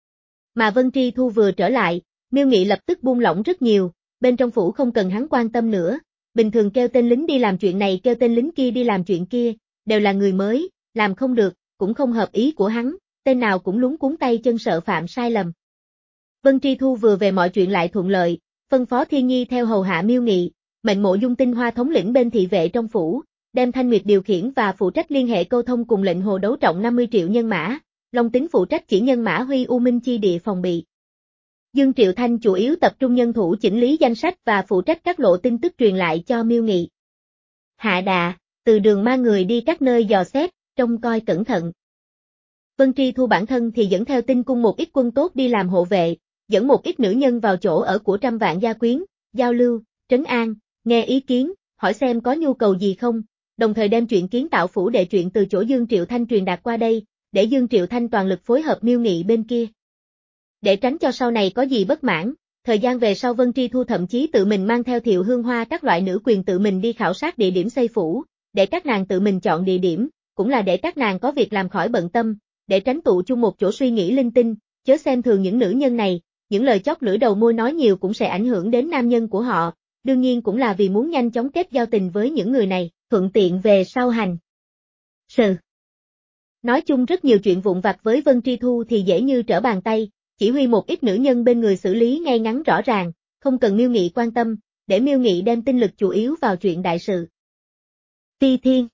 A: Mà Vân Tri Thu vừa trở lại, Miêu Nghị lập tức buông lỏng rất nhiều, bên trong phủ không cần hắn quan tâm nữa, bình thường kêu tên lính đi làm chuyện này kêu tên lính kia đi làm chuyện kia, đều là người mới, làm không được, cũng không hợp ý của hắn, tên nào cũng lúng cuốn tay chân sợ phạm sai lầm. Vân Tri Thu vừa về mọi chuyện lại thuận lợi, phân phó Thiên Nhi theo hầu hạ Miêu Nghị, mệnh Mộ Dung Tinh Hoa thống lĩnh bên thị vệ trong phủ, đem Thanh Nguyệt điều khiển và phụ trách liên hệ câu thông cùng lệnh Hồ Đấu Trọng năm mươi triệu nhân mã, Long Tính phụ trách chỉ nhân mã huy U Minh chi địa phòng bị. Dương Triệu Thanh chủ yếu tập trung nhân thủ chỉnh lý danh sách và phụ trách các lộ tin tức truyền lại cho Miêu Nghị. Hạ Đà, từ đường mang người đi các nơi dò xét, trông coi cẩn thận. Vân Tri Thu bản thân thì dẫn theo tinh cung một ít quân tốt đi làm hộ vệ, dẫn một ít nữ nhân vào chỗ ở của trăm vạn gia quyến, giao lưu, trấn an, nghe ý kiến, hỏi xem có nhu cầu gì không, đồng thời đem chuyện kiến tạo phủ đệ chuyện từ chỗ Dương Triệu Thanh truyền đạt qua đây, để Dương Triệu Thanh toàn lực phối hợp Miêu Nghị bên kia. Để tránh cho sau này có gì bất mãn, thời gian về sau Vân Tri Thu thậm chí tự mình mang theo Thiệu Hương Hoa các loại nữ quyền tự mình đi khảo sát địa điểm xây phủ, để các nàng tự mình chọn địa điểm, cũng là để các nàng có việc làm khỏi bận tâm, để tránh tụ chung một chỗ suy nghĩ linh tinh, chớ xem thường những nữ nhân này, những lời chót lưỡi đầu môi nói nhiều cũng sẽ ảnh hưởng đến nam nhân của họ, đương nhiên cũng là vì muốn nhanh chóng kết giao tình với những người này, thuận tiện về sau hành. Sự. Nói chung rất nhiều chuyện vụn vặt với Vân Tri Thu thì dễ như trở bàn tay, chỉ huy một ít nữ nhân bên người xử lý ngay ngắn rõ ràng, không cần Miêu Nghị quan tâm, để Miêu Nghị đem tinh lực chủ yếu vào chuyện đại sự. Phi Thiên.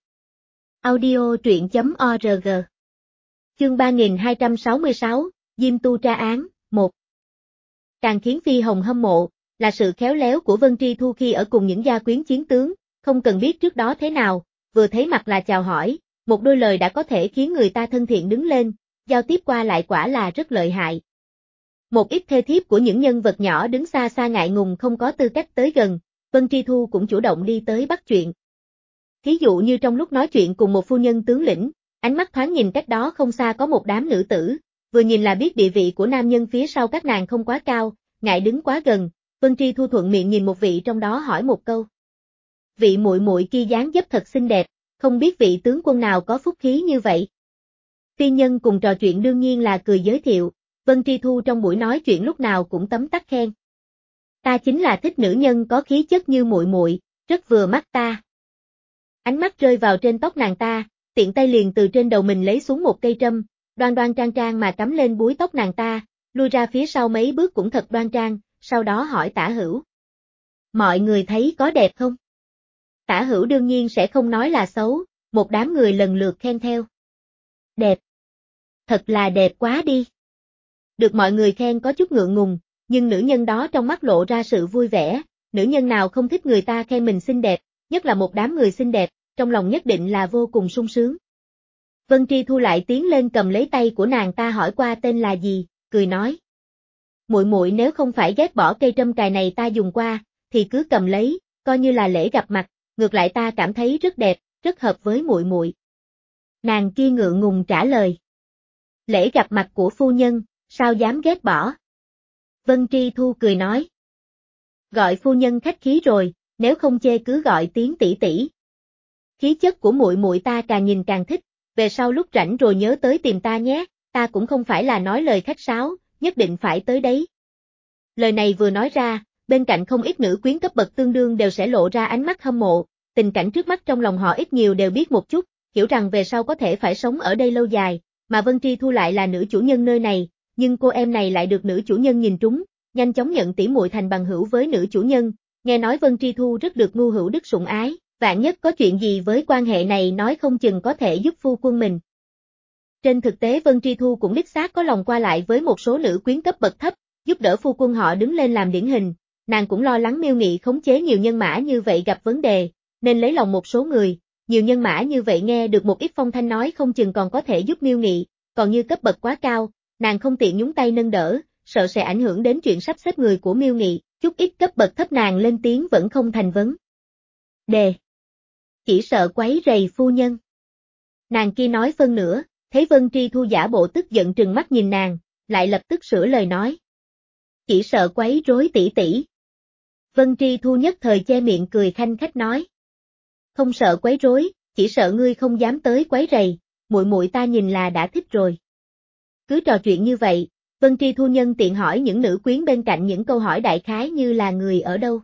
A: Audio truyện chấm org. Chương ba nghìn hai trăm sáu mươi sáu, Diêm Tu tra án, một. Càng khiến Phi Hồng hâm mộ, là sự khéo léo của Vân Tri Thu khi ở cùng những gia quyến chiến tướng, không cần biết trước đó thế nào, vừa thấy mặt là chào hỏi, một đôi lời đã có thể khiến người ta thân thiện đứng lên, giao tiếp qua lại quả là rất lợi hại. Một ít thê thiếp của những nhân vật nhỏ đứng xa xa ngại ngùng không có tư cách tới gần, Vân Tri Thu cũng chủ động đi tới bắt chuyện. Thí dụ như trong lúc nói chuyện cùng một phu nhân tướng lĩnh, ánh mắt thoáng nhìn cách đó không xa có một đám nữ tử, vừa nhìn là biết địa vị của nam nhân phía sau các nàng không quá cao, ngại đứng quá gần, Vân Tri Thu thuận miệng nhìn một vị trong đó hỏi một câu. Vị muội muội kia dáng dấp thật xinh đẹp, không biết vị tướng quân nào có phúc khí như vậy. Phi nhân cùng trò chuyện đương nhiên là cười giới thiệu, Vân Tri Thu trong buổi nói chuyện lúc nào cũng tấm tắc khen. Ta chính là thích nữ nhân có khí chất như muội muội, rất vừa mắt ta. Ánh mắt rơi vào trên tóc nàng ta, tiện tay liền từ trên đầu mình lấy xuống một cây trâm, đoan đoan trang trang mà cắm lên búi tóc nàng ta, lui ra phía sau mấy bước cũng thật đoan trang, sau đó hỏi Tả Hữu. Mọi người thấy có đẹp không? Tả Hữu đương nhiên sẽ không nói là xấu, một đám người lần lượt khen theo. Đẹp. Thật là đẹp quá đi. Được mọi người khen có chút ngượng ngùng, nhưng nữ nhân đó trong mắt lộ ra sự vui vẻ, nữ nhân nào không thích người ta khen mình xinh đẹp, nhất là một đám người xinh đẹp, trong lòng nhất định là vô cùng sung sướng. Vân Tri Thu lại tiến lên cầm lấy tay của nàng ta hỏi qua tên là gì, cười nói. Muội muội nếu không phải ghét bỏ cây trâm cài này ta dùng qua, thì cứ cầm lấy, coi như là lễ gặp mặt, ngược lại ta cảm thấy rất đẹp, rất hợp với muội muội. Nàng kia ngượng ngùng trả lời. Lễ gặp mặt của phu nhân, sao dám ghét bỏ? Vân Tri Thu cười nói. Gọi phu nhân khách khí rồi, nếu không chê cứ gọi tiếng tỷ tỷ. Khí chất của muội muội ta càng nhìn càng thích, về sau lúc rảnh rồi nhớ tới tìm ta nhé, ta cũng không phải là nói lời khách sáo, nhất định phải tới đấy. Lời này vừa nói ra, bên cạnh không ít nữ quyến cấp bậc tương đương đều sẽ lộ ra ánh mắt hâm mộ, tình cảnh trước mắt trong lòng họ ít nhiều đều biết một chút, hiểu rằng về sau có thể phải sống ở đây lâu dài, mà Vân Tri Thu lại là nữ chủ nhân nơi này, nhưng cô em này lại được nữ chủ nhân nhìn trúng, nhanh chóng nhận tỉ muội thành bằng hữu với nữ chủ nhân, nghe nói Vân Tri Thu rất được Ngưu Hữu Đức sủng ái, vạn nhất có chuyện gì với quan hệ này nói không chừng có thể giúp phu quân mình. Trên thực tế Vân Tri Thu cũng đích xác có lòng qua lại với một số nữ quyến cấp bậc thấp, giúp đỡ phu quân họ đứng lên làm điển hình, nàng cũng lo lắng Miêu Nghị khống chế nhiều nhân mã như vậy gặp vấn đề, nên lấy lòng một số người, nhiều nhân mã như vậy nghe được một ít phong thanh nói không chừng còn có thể giúp Miêu Nghị, còn như cấp bậc quá cao, nàng không tiện nhúng tay nâng đỡ, sợ sẽ ảnh hưởng đến chuyện sắp xếp người của Miêu Nghị, chút ít cấp bậc thấp nàng lên tiếng vẫn không thành vấn đề. Chỉ sợ quấy rầy phu nhân. Nàng kia nói phân nữa, thấy Vân Tri Thu giả bộ tức giận trừng mắt nhìn nàng, lại lập tức sửa lời nói. Chỉ sợ quấy rối tỷ tỷ. Vân Tri Thu nhất thời che miệng cười khanh khách nói. Không sợ quấy rối, chỉ sợ ngươi không dám tới quấy rầy, muội muội ta nhìn là đã thích rồi. Cứ trò chuyện như vậy, Vân Tri Thu nhân tiện hỏi những nữ quyến bên cạnh những câu hỏi đại khái như là người ở đâu.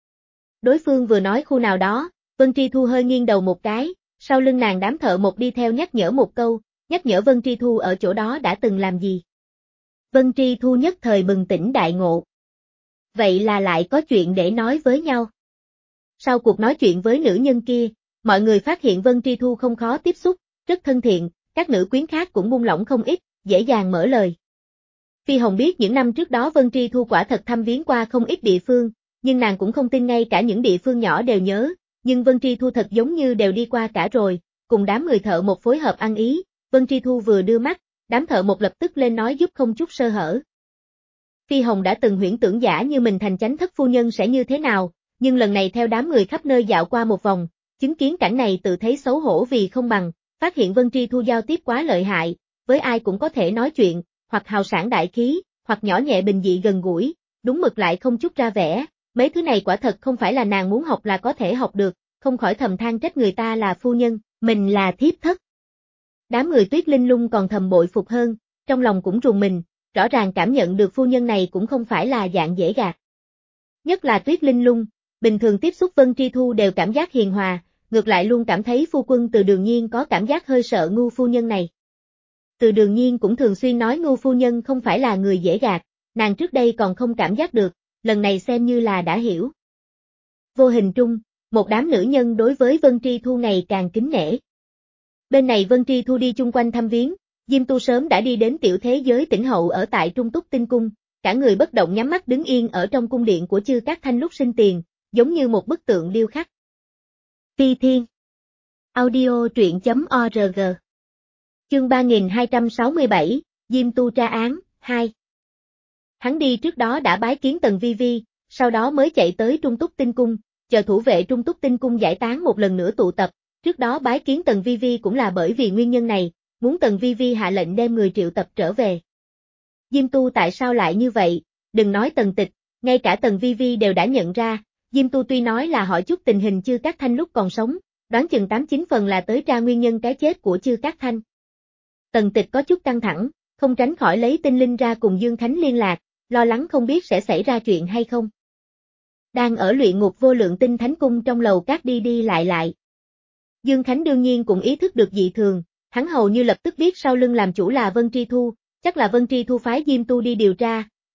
A: Đối phương vừa nói khu nào đó, Vân Tri Thu hơi nghiêng đầu một cái, sau lưng nàng đám thợ một đi theo nhắc nhở một câu, nhắc nhở Vân Tri Thu ở chỗ đó đã từng làm gì. Vân Tri Thu nhất thời bừng tỉnh đại ngộ. Vậy là lại có chuyện để nói với nhau. Sau cuộc nói chuyện với nữ nhân kia, mọi người phát hiện Vân Tri Thu không khó tiếp xúc, rất thân thiện, các nữ quyến khác cũng buông lỏng không ít, dễ dàng mở lời. Phi Hồng biết những năm trước đó Vân Tri Thu quả thật thăm viếng qua không ít địa phương, nhưng nàng cũng không tin ngay cả những địa phương nhỏ đều nhớ, nhưng Vân Tri Thu thật giống như đều đi qua cả rồi, cùng đám người thợ một phối hợp ăn ý, Vân Tri Thu vừa đưa mắt, đám thợ một lập tức lên nói giúp không chút sơ hở. Phi Hồng đã từng huyễn tưởng giả như mình thành chánh thất phu nhân sẽ như thế nào, nhưng lần này theo đám người khắp nơi dạo qua một vòng, chứng kiến cảnh này tự thấy xấu hổ vì không bằng, phát hiện Vân Tri Thu giao tiếp quá lợi hại, với ai cũng có thể nói chuyện, hoặc hào sảng đại khí, hoặc nhỏ nhẹ bình dị gần gũi, đúng mực lại không chút ra vẻ, mấy thứ này quả thật không phải là nàng muốn học là có thể học được, không khỏi thầm than trách người ta là phu nhân, mình là thiếp thất. Đám người Tuyết Linh Lung còn thầm bội phục hơn, trong lòng cũng rùng mình, rõ ràng cảm nhận được phu nhân này cũng không phải là dạng dễ gạt. Nhất là Tuyết Linh Lung, bình thường tiếp xúc Vân Tri Thu đều cảm giác hiền hòa, ngược lại luôn cảm thấy phu quân Từ Đường Nhiên có cảm giác hơi sợ ngu phu nhân này. Từ Đường Nhiên cũng thường xuyên nói ngu phu nhân không phải là người dễ gạt, nàng trước đây còn không cảm giác được, lần này xem như là đã hiểu. Vô hình trung, một đám nữ nhân đối với Vân Tri Thu ngày càng kính nể. Bên này Vân Tri Thu đi chung quanh thăm viếng, Diêm Tu sớm đã đi đến tiểu thế giới Tĩnh Hậu ở tại Trung Túc Tinh Cung, cả người bất động nhắm mắt đứng yên ở trong cung điện của Chư Cát Thanh lúc sinh tiền, giống như một bức tượng điêu khắc. Phi Thiên Audio truyện chấm org Chương ba nghìn hai trăm sáu mươi bảy, Diêm Tu tra án, hai. Hắn đi trước đó đã bái kiến Tần Vi Vi, sau đó mới chạy tới Trung Túc Tinh Cung, chờ thủ vệ Trung Túc Tinh Cung giải tán một lần nữa tụ tập, trước đó bái kiến Tần Vi Vi cũng là bởi vì nguyên nhân này, muốn Tần Vi Vi hạ lệnh đem người triệu tập trở về. Diêm Tu tại sao lại như vậy, đừng nói Tần Tịch, ngay cả Tần Vi Vi đều đã nhận ra, Diêm Tu tuy nói là hỏi chút tình hình Chư Cát Thanh lúc còn sống, đoán chừng tám chín phần là tới tra nguyên nhân cái chết của Chư Cát Thanh. Tần Tịch có chút căng thẳng, không tránh khỏi lấy tinh linh ra cùng Dương Khánh liên lạc, lo lắng không biết sẽ xảy ra chuyện hay không. Đang ở luyện ngục vô lượng tinh thánh cung trong lầu các đi đi lại lại. Dương Khánh đương nhiên cũng ý thức được dị thường, hắn hầu như lập tức biết sau lưng làm chủ là Vân Tri Thu, chắc là Vân Tri Thu phái Diêm Tu đi điều tra,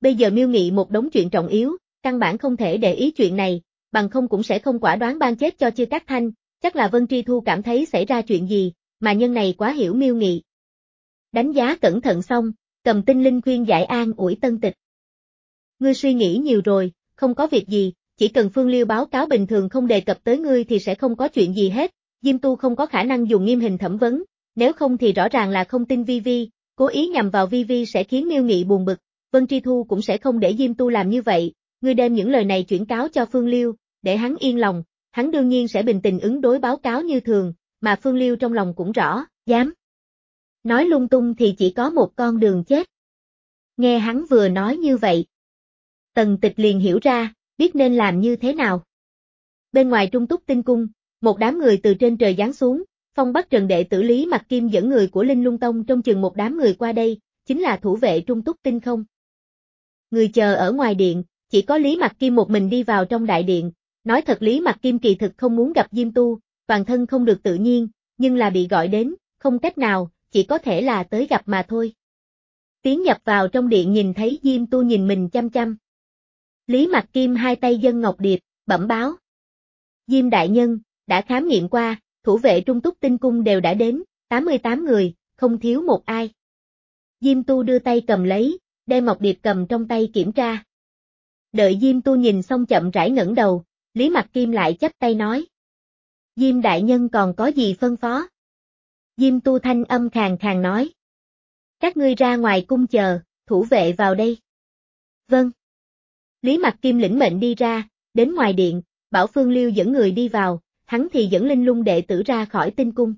A: bây giờ Miêu Nghị một đống chuyện trọng yếu, căn bản không thể để ý chuyện này, bằng không cũng sẽ không quả đoán ban chết cho Chư Cát Thanh, chắc là Vân Tri Thu cảm thấy xảy ra chuyện gì, mà nhân này quá hiểu Miêu Nghị. Đánh giá cẩn thận xong, cầm tinh linh khuyên giải an ủi Tân Tịch. Ngươi suy nghĩ nhiều rồi, không có việc gì, chỉ cần Phương Liêu báo cáo bình thường không đề cập tới ngươi thì sẽ không có chuyện gì hết, Diêm Tu không có khả năng dùng nghiêm hình thẩm vấn, nếu không thì rõ ràng là không tin Vi Vi, cố ý nhằm vào Vi Vi sẽ khiến Miêu Nghị buồn bực, Vân Tri Thu cũng sẽ không để Diêm Tu làm như vậy, ngươi đem những lời này chuyển cáo cho Phương Liêu, để hắn yên lòng, hắn đương nhiên sẽ bình tình ứng đối báo cáo như thường, mà Phương Liêu trong lòng cũng rõ, dám nói lung tung thì chỉ có một con đường chết. Nghe hắn vừa nói như vậy, Tần Tịch liền hiểu ra, biết nên làm như thế nào. Bên ngoài Trung Túc Tinh Cung, một đám người từ trên trời giáng xuống, Phong Bắc Trần đệ tử Lý Mặc Kim dẫn người của Linh Lung Tông trông chừng một đám người qua đây, chính là thủ vệ Trung Túc Tinh không. Người chờ ở ngoài điện, chỉ có Lý Mặc Kim một mình đi vào trong đại điện, nói thật Lý Mặc Kim kỳ thực không muốn gặp Diêm Tu, toàn thân không được tự nhiên, nhưng là bị gọi đến, không cách nào, chỉ có thể là tới gặp mà thôi. Tiến nhập vào trong điện nhìn thấy Diêm Tu nhìn mình chăm chăm. Lý Mặc Kim hai tay dâng ngọc điệp, bẩm báo. Diêm đại nhân, đã khám nghiệm qua, thủ vệ Trung Túc Tinh Cung đều đã đến, tám mươi tám người, không thiếu một ai. Diêm Tu đưa tay cầm lấy, đem ngọc điệp cầm trong tay kiểm tra. Đợi Diêm Tu nhìn xong chậm rãi ngẩng đầu, Lý Mặc Kim lại chắp tay nói. Diêm đại nhân còn có gì phân phó? Diêm Tu thanh âm khàn khàn nói. Các ngươi ra ngoài cung chờ, thủ vệ vào đây. Vâng. Lý Mặc Kim lĩnh mệnh đi ra, đến ngoài điện, bảo Phương Liêu dẫn người đi vào, hắn thì dẫn Linh Lung đệ tử ra khỏi tinh cung.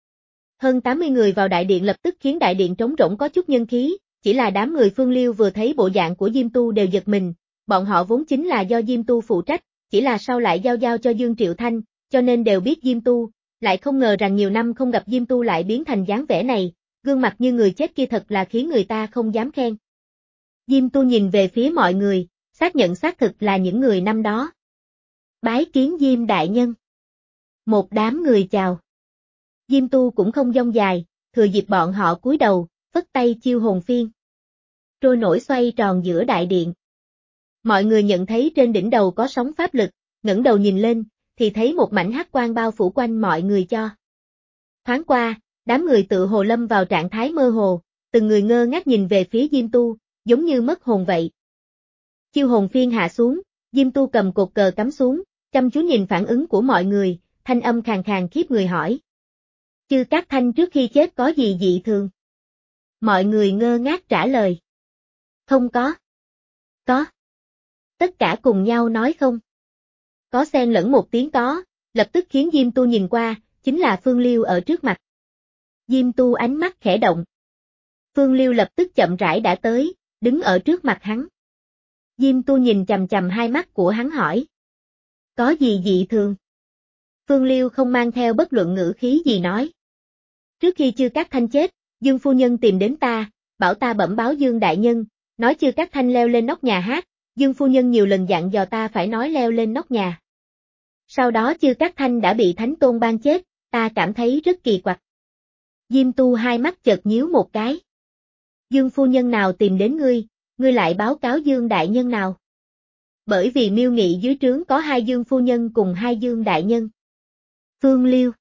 A: Hơn tám mươi người vào đại điện lập tức khiến đại điện trống rỗng có chút nhân khí, chỉ là đám người Phương Liêu vừa thấy bộ dạng của Diêm Tu đều giật mình, bọn họ vốn chính là do Diêm Tu phụ trách, chỉ là sau lại giao giao cho Dương Triệu Thanh, cho nên đều biết Diêm Tu, lại không ngờ rằng nhiều năm không gặp Diêm Tu lại biến thành dáng vẻ này, gương mặt như người chết kia thật là khiến người ta không dám khen. Diêm Tu nhìn về phía mọi người, xác nhận xác thực là những người năm đó. Bái kiến Diêm đại nhân. Một đám người chào. Diêm Tu cũng không dông dài, thừa dịp bọn họ cúi đầu, phất tay chiêu hồn phiên. Trôi nổi xoay tròn giữa đại điện. Mọi người nhận thấy trên đỉnh đầu có sóng pháp lực, ngẩng đầu nhìn lên, thì thấy một mảnh hắc quang bao phủ quanh mọi người cho. Thoáng qua, đám người tự hồ lâm vào trạng thái mơ hồ, từng người ngơ ngác nhìn về phía Diêm Tu, giống như mất hồn vậy. Chiêu hồn phiên hạ xuống, Diêm Tu cầm cột cờ cắm xuống, chăm chú nhìn phản ứng của mọi người, thanh âm khàn khàn khiếp người hỏi. Chư Cát Thanh trước khi chết có gì dị thường? Mọi người ngơ ngác trả lời. Không có. Có. Tất cả cùng nhau nói không. Có xen lẫn một tiếng có, lập tức khiến Diêm Tu nhìn qua, chính là Phương Liêu ở trước mặt. Diêm Tu ánh mắt khẽ động. Phương Liêu lập tức chậm rãi đã tới, đứng ở trước mặt hắn. Diêm Tu nhìn chằm chằm hai mắt của hắn hỏi. Có gì dị thường? Phương Liêu không mang theo bất luận ngữ khí gì nói. Trước khi Chư Cát Thanh chết, Dương phu nhân tìm đến ta, bảo ta bẩm báo Dương đại nhân, nói Chư Cát Thanh leo lên nóc nhà hát, Dương phu nhân nhiều lần dặn dò ta phải nói leo lên nóc nhà. Sau đó Chư Cát Thanh đã bị Thánh Tôn ban chết, ta cảm thấy rất kỳ quặc. Diêm Tu hai mắt chợt nhíu một cái. Dương phu nhân nào tìm đến ngươi, ngươi lại báo cáo Dương đại nhân nào? Bởi vì Miêu Nghị dưới trướng có hai Dương phu nhân cùng hai Dương đại nhân. Phương Liêu,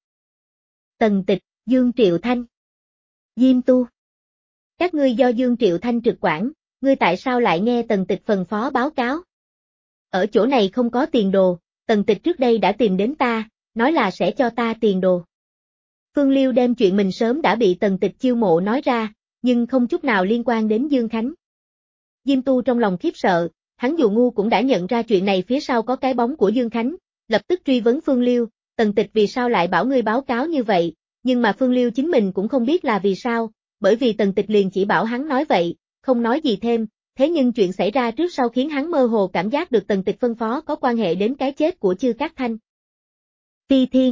A: Tần Tịch, Dương Triệu Thanh, Diêm Tu. Các ngươi do Dương Triệu Thanh trực quản, ngươi tại sao lại nghe Tần Tịch phân phó báo cáo? Ở chỗ này không có tiền đồ, Tần Tịch trước đây đã tìm đến ta, nói là sẽ cho ta tiền đồ. Phương Liêu đem chuyện mình sớm đã bị Tần Tịch chiêu mộ nói ra, nhưng không chút nào liên quan đến Dương Khánh. Diêm Tu trong lòng khiếp sợ, hắn dù ngu cũng đã nhận ra chuyện này phía sau có cái bóng của Dương Khánh, lập tức truy vấn Phương Liêu, Tần Tịch vì sao lại bảo ngươi báo cáo như vậy, nhưng mà Phương Liêu chính mình cũng không biết là vì sao, bởi vì Tần Tịch liền chỉ bảo hắn nói vậy, không nói gì thêm, thế nhưng chuyện xảy ra trước sau khiến hắn mơ hồ cảm giác được Tần Tịch phân phó có quan hệ đến cái chết của Chư Cát Thanh. Phi Thiên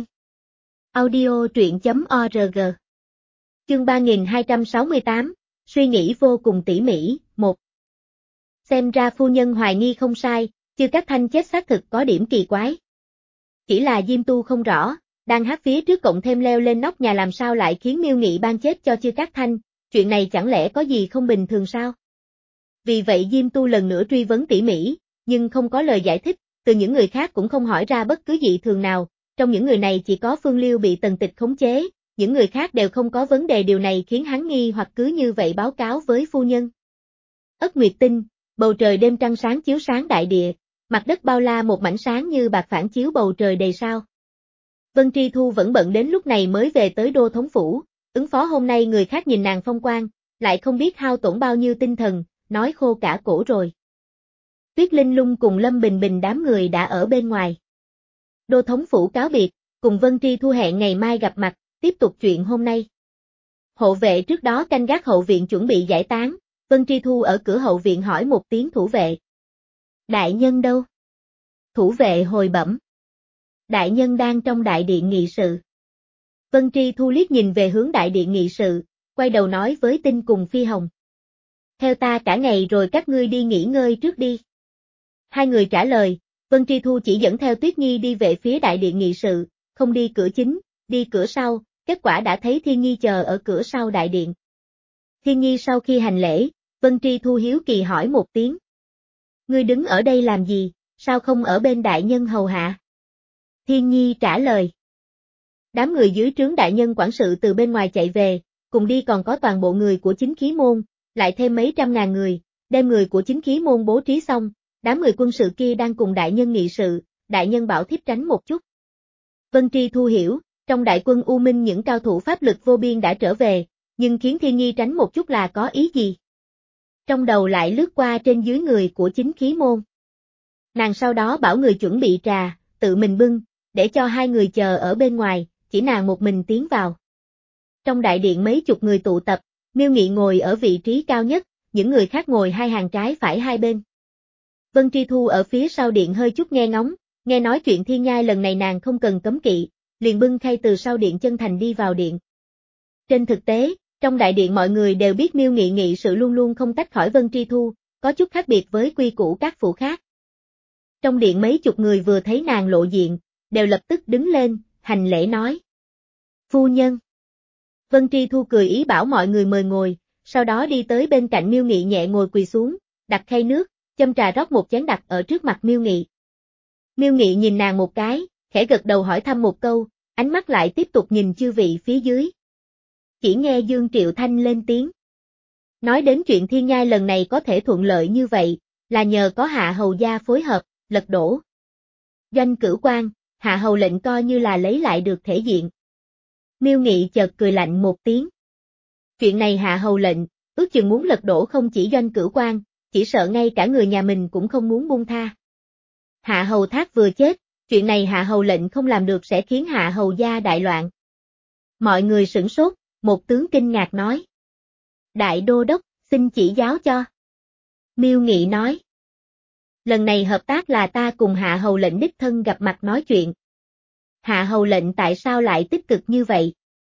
A: Audio truyện chấm org Chương ba nghìn hai trăm sáu mươi tám, suy nghĩ vô cùng tỉ mỉ, một. Xem ra phu nhân hoài nghi không sai, Chư Cát Thanh chết xác thực có điểm kỳ quái. Chỉ là Diêm Tu không rõ, đang hát phía trước cộng thêm leo lên nóc nhà làm sao lại khiến Miêu Nghị ban chết cho Chư Cát Thanh, chuyện này chẳng lẽ có gì không bình thường sao? Vì vậy Diêm Tu lần nữa truy vấn tỉ mỉ, nhưng không có lời giải thích, từ những người khác cũng không hỏi ra bất cứ dị thường nào, trong những người này chỉ có Phương Liêu bị Tần Tịch khống chế, những người khác đều không có vấn đề, điều này khiến hắn nghi hoặc cứ như vậy báo cáo với phu nhân. Ất Nguyệt Tinh, bầu trời đêm trăng sáng chiếu sáng đại địa, mặt đất bao la một mảnh sáng như bạc phản chiếu bầu trời đầy sao. Vân Tri Thu vẫn bận đến lúc này mới về tới đô thống phủ, ứng phó hôm nay người khác nhìn nàng phong quang, lại không biết hao tổn bao nhiêu tinh thần, nói khô cả cổ rồi. Tuyết Linh Lung cùng Lâm Bình Bình đám người đã ở bên ngoài. Đô thống phủ cáo biệt, cùng Vân Tri Thu hẹn ngày mai gặp mặt, tiếp tục chuyện hôm nay. Hộ vệ trước đó canh gác hậu viện chuẩn bị giải tán, Vân Tri Thu ở cửa hậu viện hỏi một tiếng thủ vệ. Đại nhân đâu? Thủ vệ hồi bẩm. Đại nhân đang trong đại điện nghị sự. Vân Tri Thu liếc nhìn về hướng đại điện nghị sự, quay đầu nói với Tinh cùng Phi Hồng. Theo ta cả ngày rồi các ngươi đi nghỉ ngơi trước đi. Hai người trả lời, Vân Tri Thu chỉ dẫn theo Tuyết Nhi đi về phía đại điện nghị sự, không đi cửa chính, đi cửa sau, kết quả đã thấy Thiên Nhi chờ ở cửa sau đại điện. Thiên Nhi sau khi hành lễ, Vân Tri Thu hiếu kỳ hỏi một tiếng. Ngươi đứng ở đây làm gì, sao không ở bên đại nhân hầu hạ? Thiên Nhi trả lời. Đám người dưới trướng đại nhân quản sự từ bên ngoài chạy về, cùng đi còn có toàn bộ người của chính khí môn, lại thêm mấy trăm ngàn người, đem người của chính khí môn bố trí xong, đám người quân sự kia đang cùng đại nhân nghị sự, đại nhân bảo thiếp tránh một chút. Vân Tri Thu hiểu, trong đại quân U Minh những cao thủ pháp lực vô biên đã trở về, nhưng khiến Thiên Nhi tránh một chút là có ý gì? Trong đầu lại lướt qua trên dưới người của chính khí môn. Nàng sau đó bảo người chuẩn bị trà, tự mình bưng, để cho hai người chờ ở bên ngoài, chỉ nàng một mình tiến vào. Trong đại điện mấy chục người tụ tập, Miêu Nghị ngồi ở vị trí cao nhất, những người khác ngồi hai hàng trái phải hai bên. Vân Tri Thu ở phía sau điện hơi chút nghe ngóng, nghe nói chuyện Thiên Nhai lần này nàng không cần cấm kỵ, liền bưng khay từ sau điện chân thành đi vào điện. Trên thực tế, trong đại điện mọi người đều biết Miêu Nghị nghị sự luôn luôn không tách khỏi Vân Tri Thu, có chút khác biệt với quy củ các phủ khác. Trong điện mấy chục người vừa thấy nàng lộ diện, đều lập tức đứng lên, hành lễ nói. Phu nhân. Vân Tri Thu cười ý bảo mọi người mời ngồi, sau đó đi tới bên cạnh Miêu Nghị nhẹ ngồi quỳ xuống, đặt khay nước, châm trà rót một chén đặt ở trước mặt Miêu Nghị. Miêu Nghị nhìn nàng một cái, khẽ gật đầu hỏi thăm một câu, ánh mắt lại tiếp tục nhìn chư vị phía dưới. Chỉ nghe Dương Triệu Thanh lên tiếng. Nói đến chuyện Thiên Nhai lần này có thể thuận lợi như vậy, là nhờ có Hạ Hầu gia phối hợp, lật đổ. Doanh Cửu Quan, Hạ Hầu lệnh coi như là lấy lại được thể diện. Miêu Nghị chợt cười lạnh một tiếng. Chuyện này Hạ Hầu lệnh, ước chừng muốn lật đổ không chỉ Doanh Cửu Quan, chỉ sợ ngay cả người nhà mình cũng không muốn buông tha. Hạ Hầu Thác vừa chết, chuyện này Hạ Hầu lệnh không làm được sẽ khiến Hạ Hầu gia đại loạn. Mọi người sửng sốt, một tướng kinh ngạc nói. Đại đô đốc, xin chỉ giáo cho. Miêu Nghị nói. Lần này hợp tác là ta cùng Hạ Hầu lệnh đích thân gặp mặt nói chuyện. Hạ Hầu lệnh tại sao lại tích cực như vậy?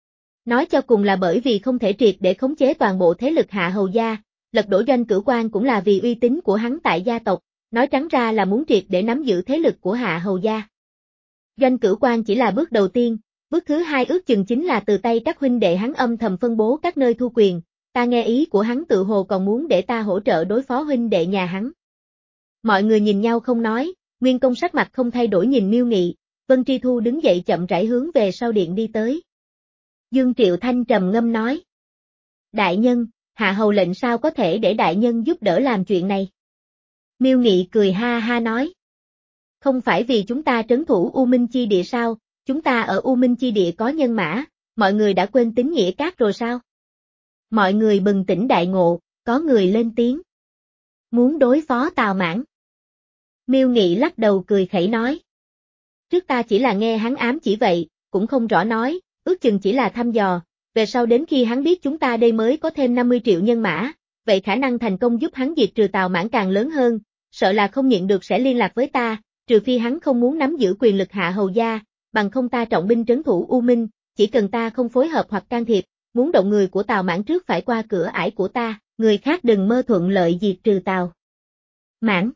A: Nói cho cùng là bởi vì không thể triệt để khống chế toàn bộ thế lực Hạ Hầu gia, lật đổ Doanh Cửu Quan cũng là vì uy tín của hắn tại gia tộc, nói trắng ra là muốn triệt để nắm giữ thế lực của Hạ Hầu gia. Doanh Cửu Quan chỉ là bước đầu tiên, bước thứ hai ước chừng chính là từ tay các huynh đệ hắn âm thầm phân bố các nơi thu quyền, ta nghe ý của hắn tự hồ còn muốn để ta hỗ trợ đối phó huynh đệ nhà hắn. Mọi người nhìn nhau không nói, Nguyên Công sắc mặt không thay đổi nhìn Miêu Nghị, Vân Tri Thu đứng dậy chậm rãi hướng về sau điện đi tới. Dương Triệu Thanh trầm ngâm nói. Đại nhân, Hạ Hầu lệnh sao có thể để đại nhân giúp đỡ làm chuyện này? Miêu Nghị cười ha ha nói. Không phải vì chúng ta trấn thủ U Minh Chi Địa sao, chúng ta ở U Minh Chi Địa có nhân mã, mọi người đã quên tín nghĩa cát rồi sao? Mọi người bừng tỉnh đại ngộ, có người lên tiếng. Muốn đối phó Tào Mãn. Miêu Nghị lắc đầu cười khẩy nói. Trước ta chỉ là nghe hắn ám chỉ vậy, cũng không rõ nói, ước chừng chỉ là thăm dò, về sau đến khi hắn biết chúng ta đây mới có thêm năm mươi triệu nhân mã, vậy khả năng thành công giúp hắn diệt trừ Tào Mãn càng lớn hơn, sợ là không nhịn được sẽ liên lạc với ta, trừ phi hắn không muốn nắm giữ quyền lực Hạ Hầu gia, bằng không ta trọng binh trấn thủ U Minh, chỉ cần ta không phối hợp hoặc can thiệp, muốn động người của Tào Mãn trước phải qua cửa ải của ta, người khác đừng mơ thuận lợi diệt trừ Tào Mãn.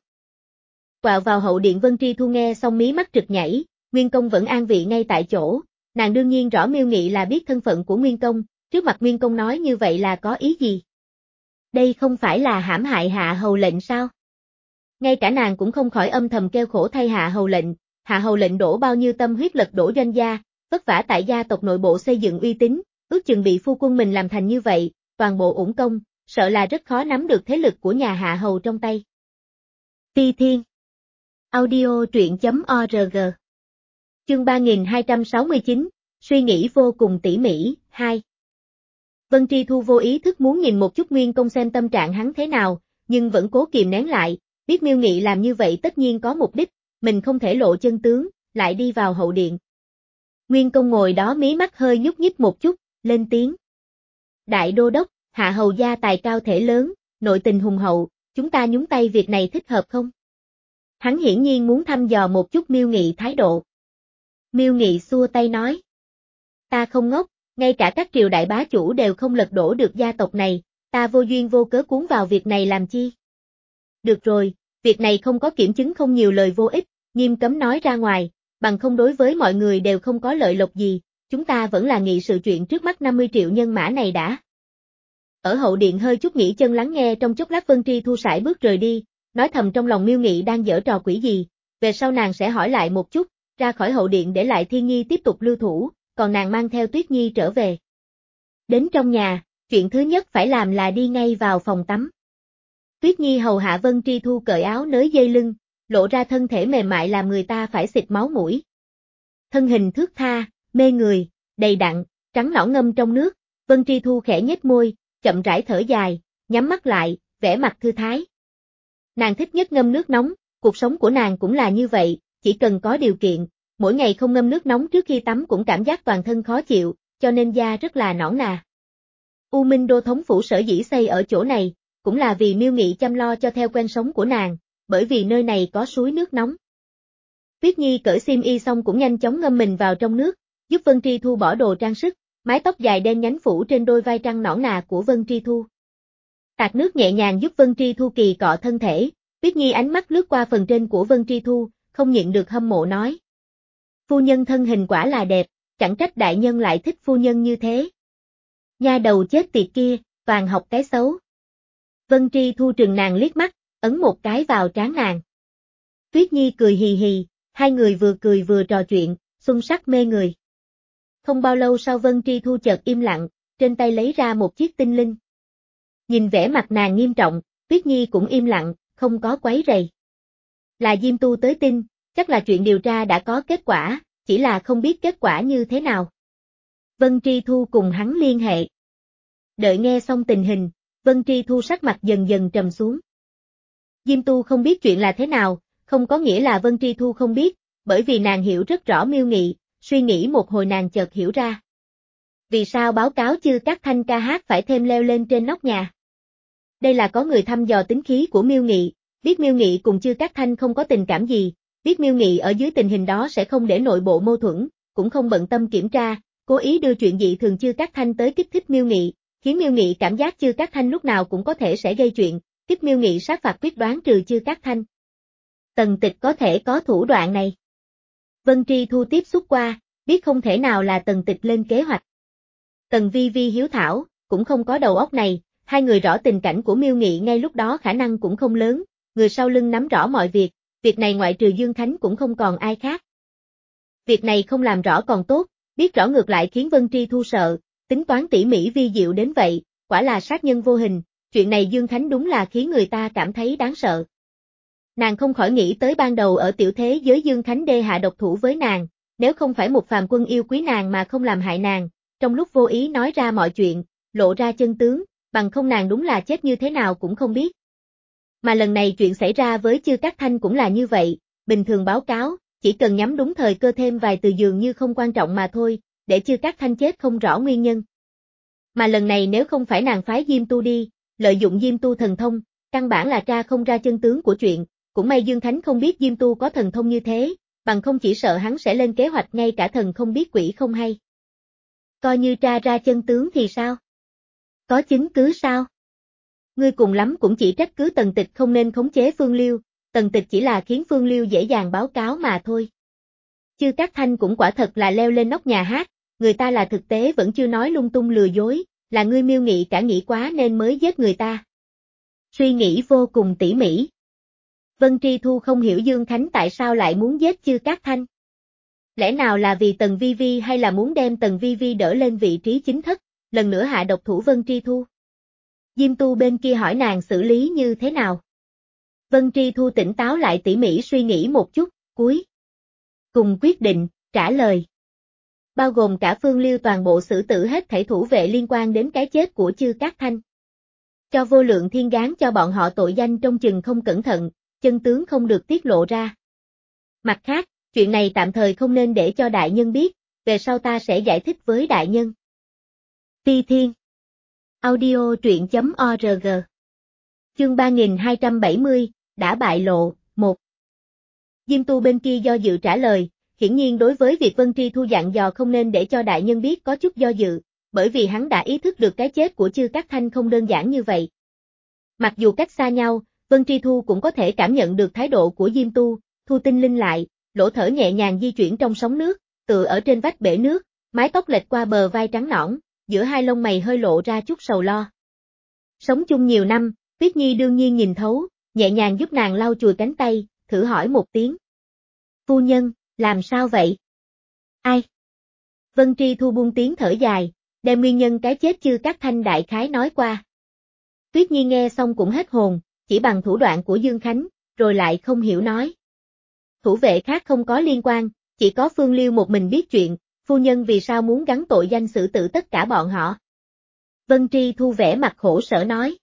A: Quạo vào hậu điện Vân Tri Thu nghe xong mí mắt trực nhảy, Nguyên Công vẫn an vị ngay tại chỗ, nàng đương nhiên rõ Miêu Nghị là biết thân phận của Nguyên Công, trước mặt Nguyên Công nói như vậy là có ý gì? Đây không phải là hãm hại Hạ Hầu lệnh sao? Ngay cả nàng cũng không khỏi âm thầm kêu khổ thay Hạ Hầu lệnh, Hạ Hầu lệnh đổ bao nhiêu tâm huyết lật đổ doanh gia, vất vả tại gia tộc nội bộ xây dựng uy tín, ước chừng bị phu quân mình làm thành như vậy, toàn bộ uổng công, sợ là rất khó nắm được thế lực của nhà Hạ Hầu trong tay. Phi Thiên Audio truyện.org Chương ba nghìn hai trăm sáu mươi chín, suy nghĩ vô cùng tỉ mỉ, hai. Vân Tri Thu vô ý thức muốn nhìn một chút Nguyên Công xem tâm trạng hắn thế nào, nhưng vẫn cố kìm nén lại, biết Miêu Nghị làm như vậy tất nhiên có mục đích, mình không thể lộ chân tướng, lại đi vào hậu điện. Nguyên Công ngồi đó mí mắt hơi nhúc nhích một chút, lên tiếng. Đại đô đốc, Hạ Hầu gia tài cao thể lớn, nội tình hùng hậu, chúng ta nhúng tay việc này thích hợp không? Hắn hiển nhiên muốn thăm dò một chút Miêu Nghị thái độ. Miêu Nghị xua tay nói. Ta không ngốc, ngay cả các triều đại bá chủ đều không lật đổ được gia tộc này, ta vô duyên vô cớ cuốn vào việc này làm chi? Được rồi, việc này không có kiểm chứng không nhiều lời vô ích, nghiêm cấm nói ra ngoài, bằng không đối với mọi người đều không có lợi lộc gì, chúng ta vẫn là nghị sự chuyện trước mắt năm mươi triệu nhân mã này đã. Ở hậu điện hơi chút nghỉ chân lắng nghe trong chốc lát Vân Tri Thu sải bước rời đi, nói thầm trong lòng Miêu Nghị đang giở trò quỷ gì, về sau nàng sẽ hỏi lại một chút, ra khỏi hậu điện để lại Thiên Nhi tiếp tục lưu thủ, còn nàng mang theo Tuyết Nhi trở về. Đến trong nhà, chuyện thứ nhất phải làm là đi ngay vào phòng tắm. Tuyết Nhi hầu hạ Vân Tri Thu cởi áo nới dây lưng, lộ ra thân thể mềm mại làm người ta phải xịt máu mũi. Thân hình thướt tha, mê người, đầy đặn, trắng nõn ngâm trong nước, Vân Tri Thu khẽ nhếch môi, chậm rãi thở dài, nhắm mắt lại, vẻ mặt thư thái. Nàng thích nhất ngâm nước nóng, cuộc sống của nàng cũng là như vậy, chỉ cần có điều kiện, mỗi ngày không ngâm nước nóng trước khi tắm cũng cảm giác toàn thân khó chịu, cho nên da rất là nõn nà. U Minh Đô thống phủ sở dĩ xây ở chỗ này, cũng là vì Miêu Nghị chăm lo cho theo quen sống của nàng, bởi vì nơi này có suối nước nóng. Tuyết Nhi cởi xiêm y xong cũng nhanh chóng ngâm mình vào trong nước, giúp Vân Tri Thu bỏ đồ trang sức, mái tóc dài đen nhánh phủ trên đôi vai trăng nõn nà của Vân Tri Thu. Tạt nước nhẹ nhàng giúp Vân Tri Thu kỳ cọ thân thể, Tuyết Nhi ánh mắt lướt qua phần trên của Vân Tri Thu, không nhịn được hâm mộ nói. Phu nhân thân hình quả là đẹp, chẳng trách đại nhân lại thích phu nhân như thế. Nha đầu chết tiệt kia, toàn học cái xấu. Vân Tri Thu trừng nàng liếc mắt, ấn một cái vào trán nàng. Tuyết Nhi cười hì hì, hai người vừa cười vừa trò chuyện, xung sắc mê người. Không bao lâu sau Vân Tri Thu chợt im lặng, trên tay lấy ra một chiếc tinh linh. Nhìn vẻ mặt nàng nghiêm trọng, Tuyết Nhi cũng im lặng, không có quấy rầy. Là Diêm Tu tới tin, chắc là chuyện điều tra đã có kết quả, chỉ là không biết kết quả như thế nào. Vân Tri Thu cùng hắn liên hệ. Đợi nghe xong tình hình, Vân Tri Thu sắc mặt dần dần trầm xuống. Diêm Tu không biết chuyện là thế nào, không có nghĩa là Vân Tri Thu không biết, bởi vì nàng hiểu rất rõ Miêu Nghị, suy nghĩ một hồi nàng chợt hiểu ra. Vì sao báo cáo Chư Cát Thanh ca hát phải thêm leo lên trên nóc nhà? Đây là có người thăm dò tính khí của Miêu Nghị, biết Miêu Nghị cùng Chư Cát Thanh không có tình cảm gì, biết Miêu Nghị ở dưới tình hình đó sẽ không để nội bộ mâu thuẫn, cũng không bận tâm kiểm tra, cố ý đưa chuyện dị thường Chư Cát Thanh tới kích thích Miêu Nghị, khiến Miêu Nghị cảm giác Chư Cát Thanh lúc nào cũng có thể sẽ gây chuyện, kích Miêu Nghị sát phạt quyết đoán trừ Chư Cát Thanh. Tần Tịch có thể có thủ đoạn này. Vân Tri Thu tiếp xúc qua, biết không thể nào là Tần Tịch lên kế hoạch. Tần Vi Vi hiếu thảo, cũng không có đầu óc này, hai người rõ tình cảnh của Miêu Nghị ngay lúc đó khả năng cũng không lớn, người sau lưng nắm rõ mọi việc, việc này ngoại trừ Dương Khánh cũng không còn ai khác. Việc này không làm rõ còn tốt, biết rõ ngược lại khiến Vân Tri Thu sợ, tính toán tỉ mỉ vi diệu đến vậy, quả là sát nhân vô hình, chuyện này Dương Khánh đúng là khiến người ta cảm thấy đáng sợ. Nàng không khỏi nghĩ tới ban đầu ở tiểu thế giới Dương Khánh đê hạ độc thủ với nàng, nếu không phải một phàm quân yêu quý nàng mà không làm hại nàng, trong lúc vô ý nói ra mọi chuyện, lộ ra chân tướng, bằng không nàng đúng là chết như thế nào cũng không biết. Mà lần này chuyện xảy ra với Chư Cát Thanh cũng là như vậy, bình thường báo cáo, chỉ cần nhắm đúng thời cơ thêm vài từ dường như không quan trọng mà thôi, để Chư Cát Thanh chết không rõ nguyên nhân. Mà lần này nếu không phải nàng phái Diêm Tu đi, lợi dụng Diêm Tu thần thông, căn bản là tra không ra chân tướng của chuyện, cũng may Dương Khánh không biết Diêm Tu có thần thông như thế, bằng không chỉ sợ hắn sẽ lên kế hoạch ngay cả thần không biết quỷ không hay. Coi như tra ra chân tướng thì sao? Có chứng cứ sao? Ngươi cùng lắm cũng chỉ trách cứ Tần Tịch không nên khống chế Phương Liêu, Tần Tịch chỉ là khiến Phương Liêu dễ dàng báo cáo mà thôi. Chư Cát Thanh cũng quả thật là leo lên nóc nhà hát, người ta là thực tế vẫn chưa nói lung tung lừa dối, là ngươi Miêu Nghị cả nghĩ quá nên mới giết người ta. Suy nghĩ vô cùng tỉ mỉ. Vân Tri Thu không hiểu Dương Khánh tại sao lại muốn giết Chư Cát Thanh. Lẽ nào là vì Tần Vi Vi hay là muốn đem Tần Vi Vi đỡ lên vị trí chính thất, lần nữa hạ độc thủ Vân Tri Thu? Diêm Tu bên kia hỏi nàng xử lý như thế nào. Vân Tri Thu tỉnh táo lại tỉ mỉ suy nghĩ một chút, cuối cùng quyết định, trả lời. Bao gồm cả Phương Liêu toàn bộ xử tử hết thảy thủ vệ liên quan đến cái chết của Chư Cát Thanh. Cho vô lượng thiên gán cho bọn họ tội danh trong chừng không cẩn thận, chân tướng không được tiết lộ ra. Mặt khác, chuyện này tạm thời không nên để cho đại nhân biết, về sau ta sẽ giải thích với đại nhân. Ti Thiên Audio truyện.org Chương ba nghìn hai trăm bảy mươi, đã bại lộ, một. Diêm Tu bên kia do dự trả lời, hiển nhiên đối với việc Vân Tri Thu dặn dò không nên để cho đại nhân biết có chút do dự, bởi vì hắn đã ý thức được cái chết của Chư Cát Thanh không đơn giản như vậy. Mặc dù cách xa nhau, Vân Tri Thu cũng có thể cảm nhận được thái độ của Diêm Tu, thu tinh linh lại, lỗ thở nhẹ nhàng di chuyển trong sóng nước, tựa ở trên vách bể nước, mái tóc lệch qua bờ vai trắng nõn, giữa hai lông mày hơi lộ ra chút sầu lo. Sống chung nhiều năm, Tuyết Nhi đương nhiên nhìn thấu, nhẹ nhàng giúp nàng lau chùi cánh tay, thử hỏi một tiếng. Phu nhân, làm sao vậy? Ai? Vân Tri Thu buông tiếng thở dài, đem nguyên nhân cái chết Chư Cát Thanh đại khái nói qua. Tuyết Nhi nghe xong cũng hết hồn, chỉ bằng thủ đoạn của Dương Khánh, rồi lại không hiểu nói. Thủ vệ khác không có liên quan, chỉ có Phương Liêu một mình biết chuyện, phu nhân vì sao muốn gắn tội danh xử tử tất cả bọn họ. Vân Tri Thu vẻ mặt khổ sở nói.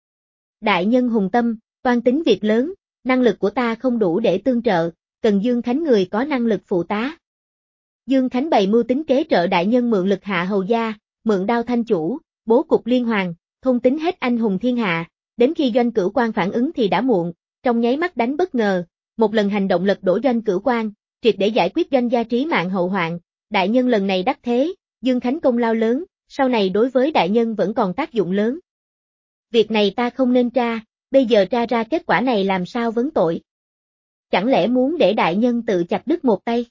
A: Đại nhân hùng tâm, toan tính việc lớn, năng lực của ta không đủ để tương trợ, cần Dương Khánh người có năng lực phụ tá. Dương Khánh bày mưu tính kế trợ đại nhân mượn lực hạ hầu gia, mượn đao thanh chủ, bố cục liên hoàng, thôn tính hết anh hùng thiên hạ, đến khi Doanh Cửu Quan phản ứng thì đã muộn, trong nháy mắt đánh bất ngờ, một lần hành động lật đổ Doanh Cửu Quan, triệt để giải quyết Doanh gia trí mạng hậu hoạn, đại nhân lần này đắc thế, Dương Khánh công lao lớn, sau này đối với đại nhân vẫn còn tác dụng lớn. Việc này ta không nên tra, bây giờ tra ra kết quả này làm sao vấn tội? Chẳng lẽ muốn để đại nhân tự chặt đứt một tay?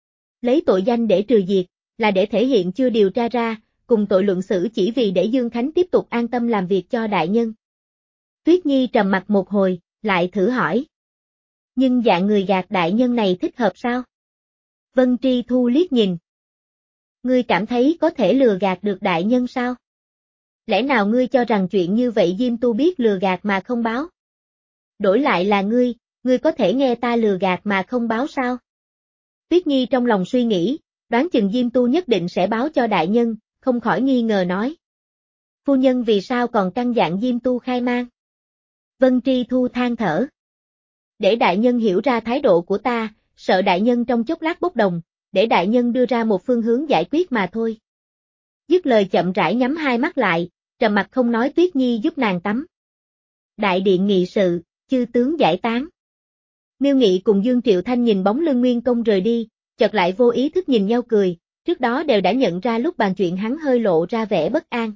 A: Lấy tội danh để trừ diệt, là để thể hiện chưa điều tra ra, cùng tội luận xử chỉ vì để Dương Khánh tiếp tục an tâm làm việc cho đại nhân. Tuyết Nhi trầm mặt một hồi, lại thử hỏi. Nhưng dạng người gạt đại nhân này thích hợp sao? Vân Tri Thu liếc nhìn. Ngươi cảm thấy có thể lừa gạt được đại nhân sao? Lẽ nào ngươi cho rằng chuyện như vậy Diêm Tu biết lừa gạt mà không báo? Đổi lại là ngươi, ngươi có thể nghe ta lừa gạt mà không báo sao? Tuyết Nhi trong lòng suy nghĩ, đoán chừng Diêm Tu nhất định sẽ báo cho đại nhân, không khỏi nghi ngờ nói. Phu nhân vì sao còn căn dặn Diêm Tu khai mang? Vân Tri Thu than thở. Để đại nhân hiểu ra thái độ của ta, sợ đại nhân trong chốc lát bốc đồng, để đại nhân đưa ra một phương hướng giải quyết mà thôi. Dứt lời chậm rãi nhắm hai mắt lại, trầm mặt không nói. Tuyết Nhi giúp nàng tắm. Đại điện nghị sự, chư tướng giải tán. Miêu Nghị cùng Dương Triệu Thanh nhìn bóng lưng Nguyên Công rời đi, chợt lại vô ý thức nhìn nhau cười, trước đó đều đã nhận ra lúc bàn chuyện hắn hơi lộ ra vẻ bất an.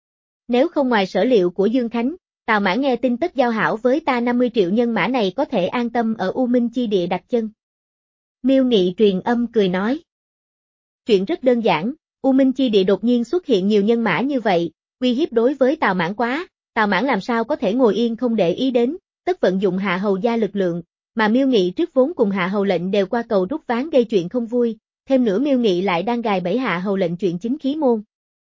A: Nếu không ngoài sở liệu của Dương Khánh, Tào Mãn nghe tin tức giao hảo với ta năm mươi triệu nhân mã này có thể an tâm ở U Minh chi địa đặt chân. Miêu Nghị truyền âm cười nói. Chuyện rất đơn giản, U Minh chi địa đột nhiên xuất hiện nhiều nhân mã như vậy, uy hiếp đối với Tào Mãn quá, Tào Mãn làm sao có thể ngồi yên không để ý đến, tất vận dụng hạ hầu gia lực lượng, mà Miêu Nghị trước vốn cùng hạ hầu lệnh đều qua cầu rút ván gây chuyện không vui, thêm nữa Miêu Nghị lại đang gài bẫy hạ hầu lệnh chuyện chính khí môn.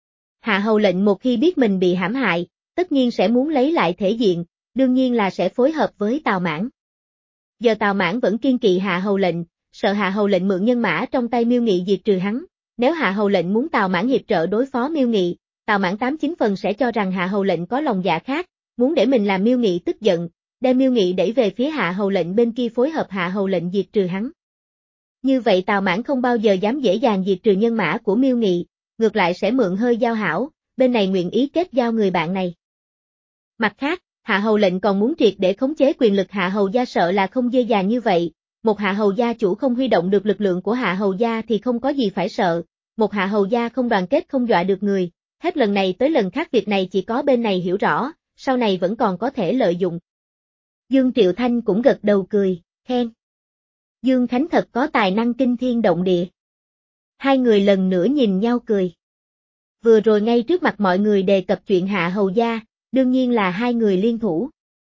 A: Hạ hầu lệnh một khi biết mình bị hãm hại, tất nhiên sẽ muốn lấy lại thể diện, đương nhiên là sẽ phối hợp với Tào Mãn. Giờ Tào Mãn vẫn kiên kỵ hạ hầu lệnh, sợ hạ hầu lệnh mượn nhân mã trong tay Miêu Nghị diệt trừ hắn, nếu hạ hầu lệnh muốn Tào Mãn hiệp trợ đối phó Miêu Nghị, Tào Mãn tám chín phần sẽ cho rằng hạ hầu lệnh có lòng dạ khác, muốn để mình làm Miêu Nghị tức giận, đem Miêu Nghị đẩy về phía hạ hầu lệnh bên kia phối hợp hạ hầu lệnh diệt trừ hắn. Như vậy Tào Mãn không bao giờ dám dễ dàng diệt trừ nhân mã của Miêu Nghị, ngược lại sẽ mượn hơi giao hảo, bên này nguyện ý kết giao người bạn này. Mặt khác, hạ hầu lệnh còn muốn triệt để khống chế quyền lực hạ hầu gia, sợ là không dễ dàng như vậy, một hạ hầu gia chủ không huy động được lực lượng của hạ hầu gia thì không có gì phải sợ, một hạ hầu gia không đoàn kết không dọa được người, hết lần này tới lần khác việc này chỉ có bên này hiểu rõ, sau này vẫn còn có thể lợi dụng. Dương Triệu Thanh cũng gật đầu cười, khen. Dương Khánh thật có tài năng kinh thiên động địa. Hai người lần nữa nhìn nhau cười. Vừa rồi ngay trước mặt mọi người đề cập chuyện hạ hầu gia, đương nhiên là hai người liên thủ.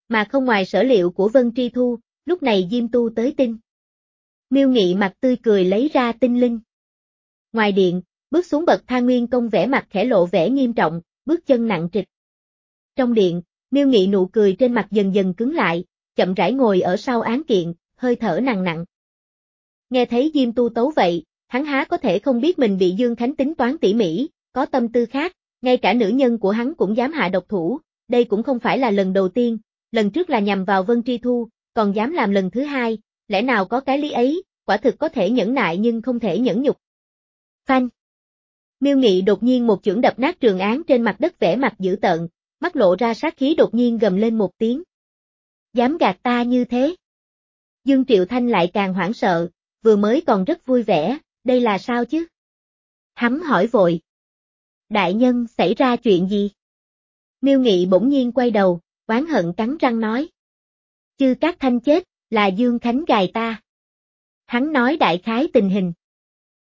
A: Mà không ngoài sở liệu của Vân Tri Thu, lúc này Diêm Tu tới tin. Miêu Nghị mặt tươi cười lấy ra tinh linh. Ngoài điện, bước xuống bậc thang Nguyên Công vẻ mặt khẽ lộ vẻ nghiêm trọng, bước chân nặng trịch. Trong điện, Miêu Nghị nụ cười trên mặt dần dần cứng lại, chậm rãi ngồi ở sau án kiện, hơi thở nặng nặng. Nghe thấy Diêm Tu tấu vậy, hắn há có thể không biết mình bị Dương Khánh tính toán tỉ mỉ, có tâm tư khác, ngay cả nữ nhân của hắn cũng dám hạ độc thủ, đây cũng không phải là lần đầu tiên, lần trước là nhằm vào Vân Tri Thu, còn dám làm lần thứ hai, lẽ nào có cái lý ấy, quả thực có thể nhẫn nại nhưng không thể nhẫn nhục. Phanh. Miêu Nghị đột nhiên một chưởng đập nát trường án trên mặt đất vẻ mặt dữ tợn, mắt lộ ra sát khí đột nhiên gầm lên một tiếng. Dám gạt ta như thế. Dương Triệu Thanh lại càng hoảng sợ, vừa mới còn rất vui vẻ, đây là sao chứ? Hắn hỏi vội. Đại nhân xảy ra chuyện gì? Miêu Nghị bỗng nhiên quay đầu, oán hận cắn răng nói. Chư Cát Thanh chết, là Dương Khánh gài ta. Hắn nói đại khái tình hình.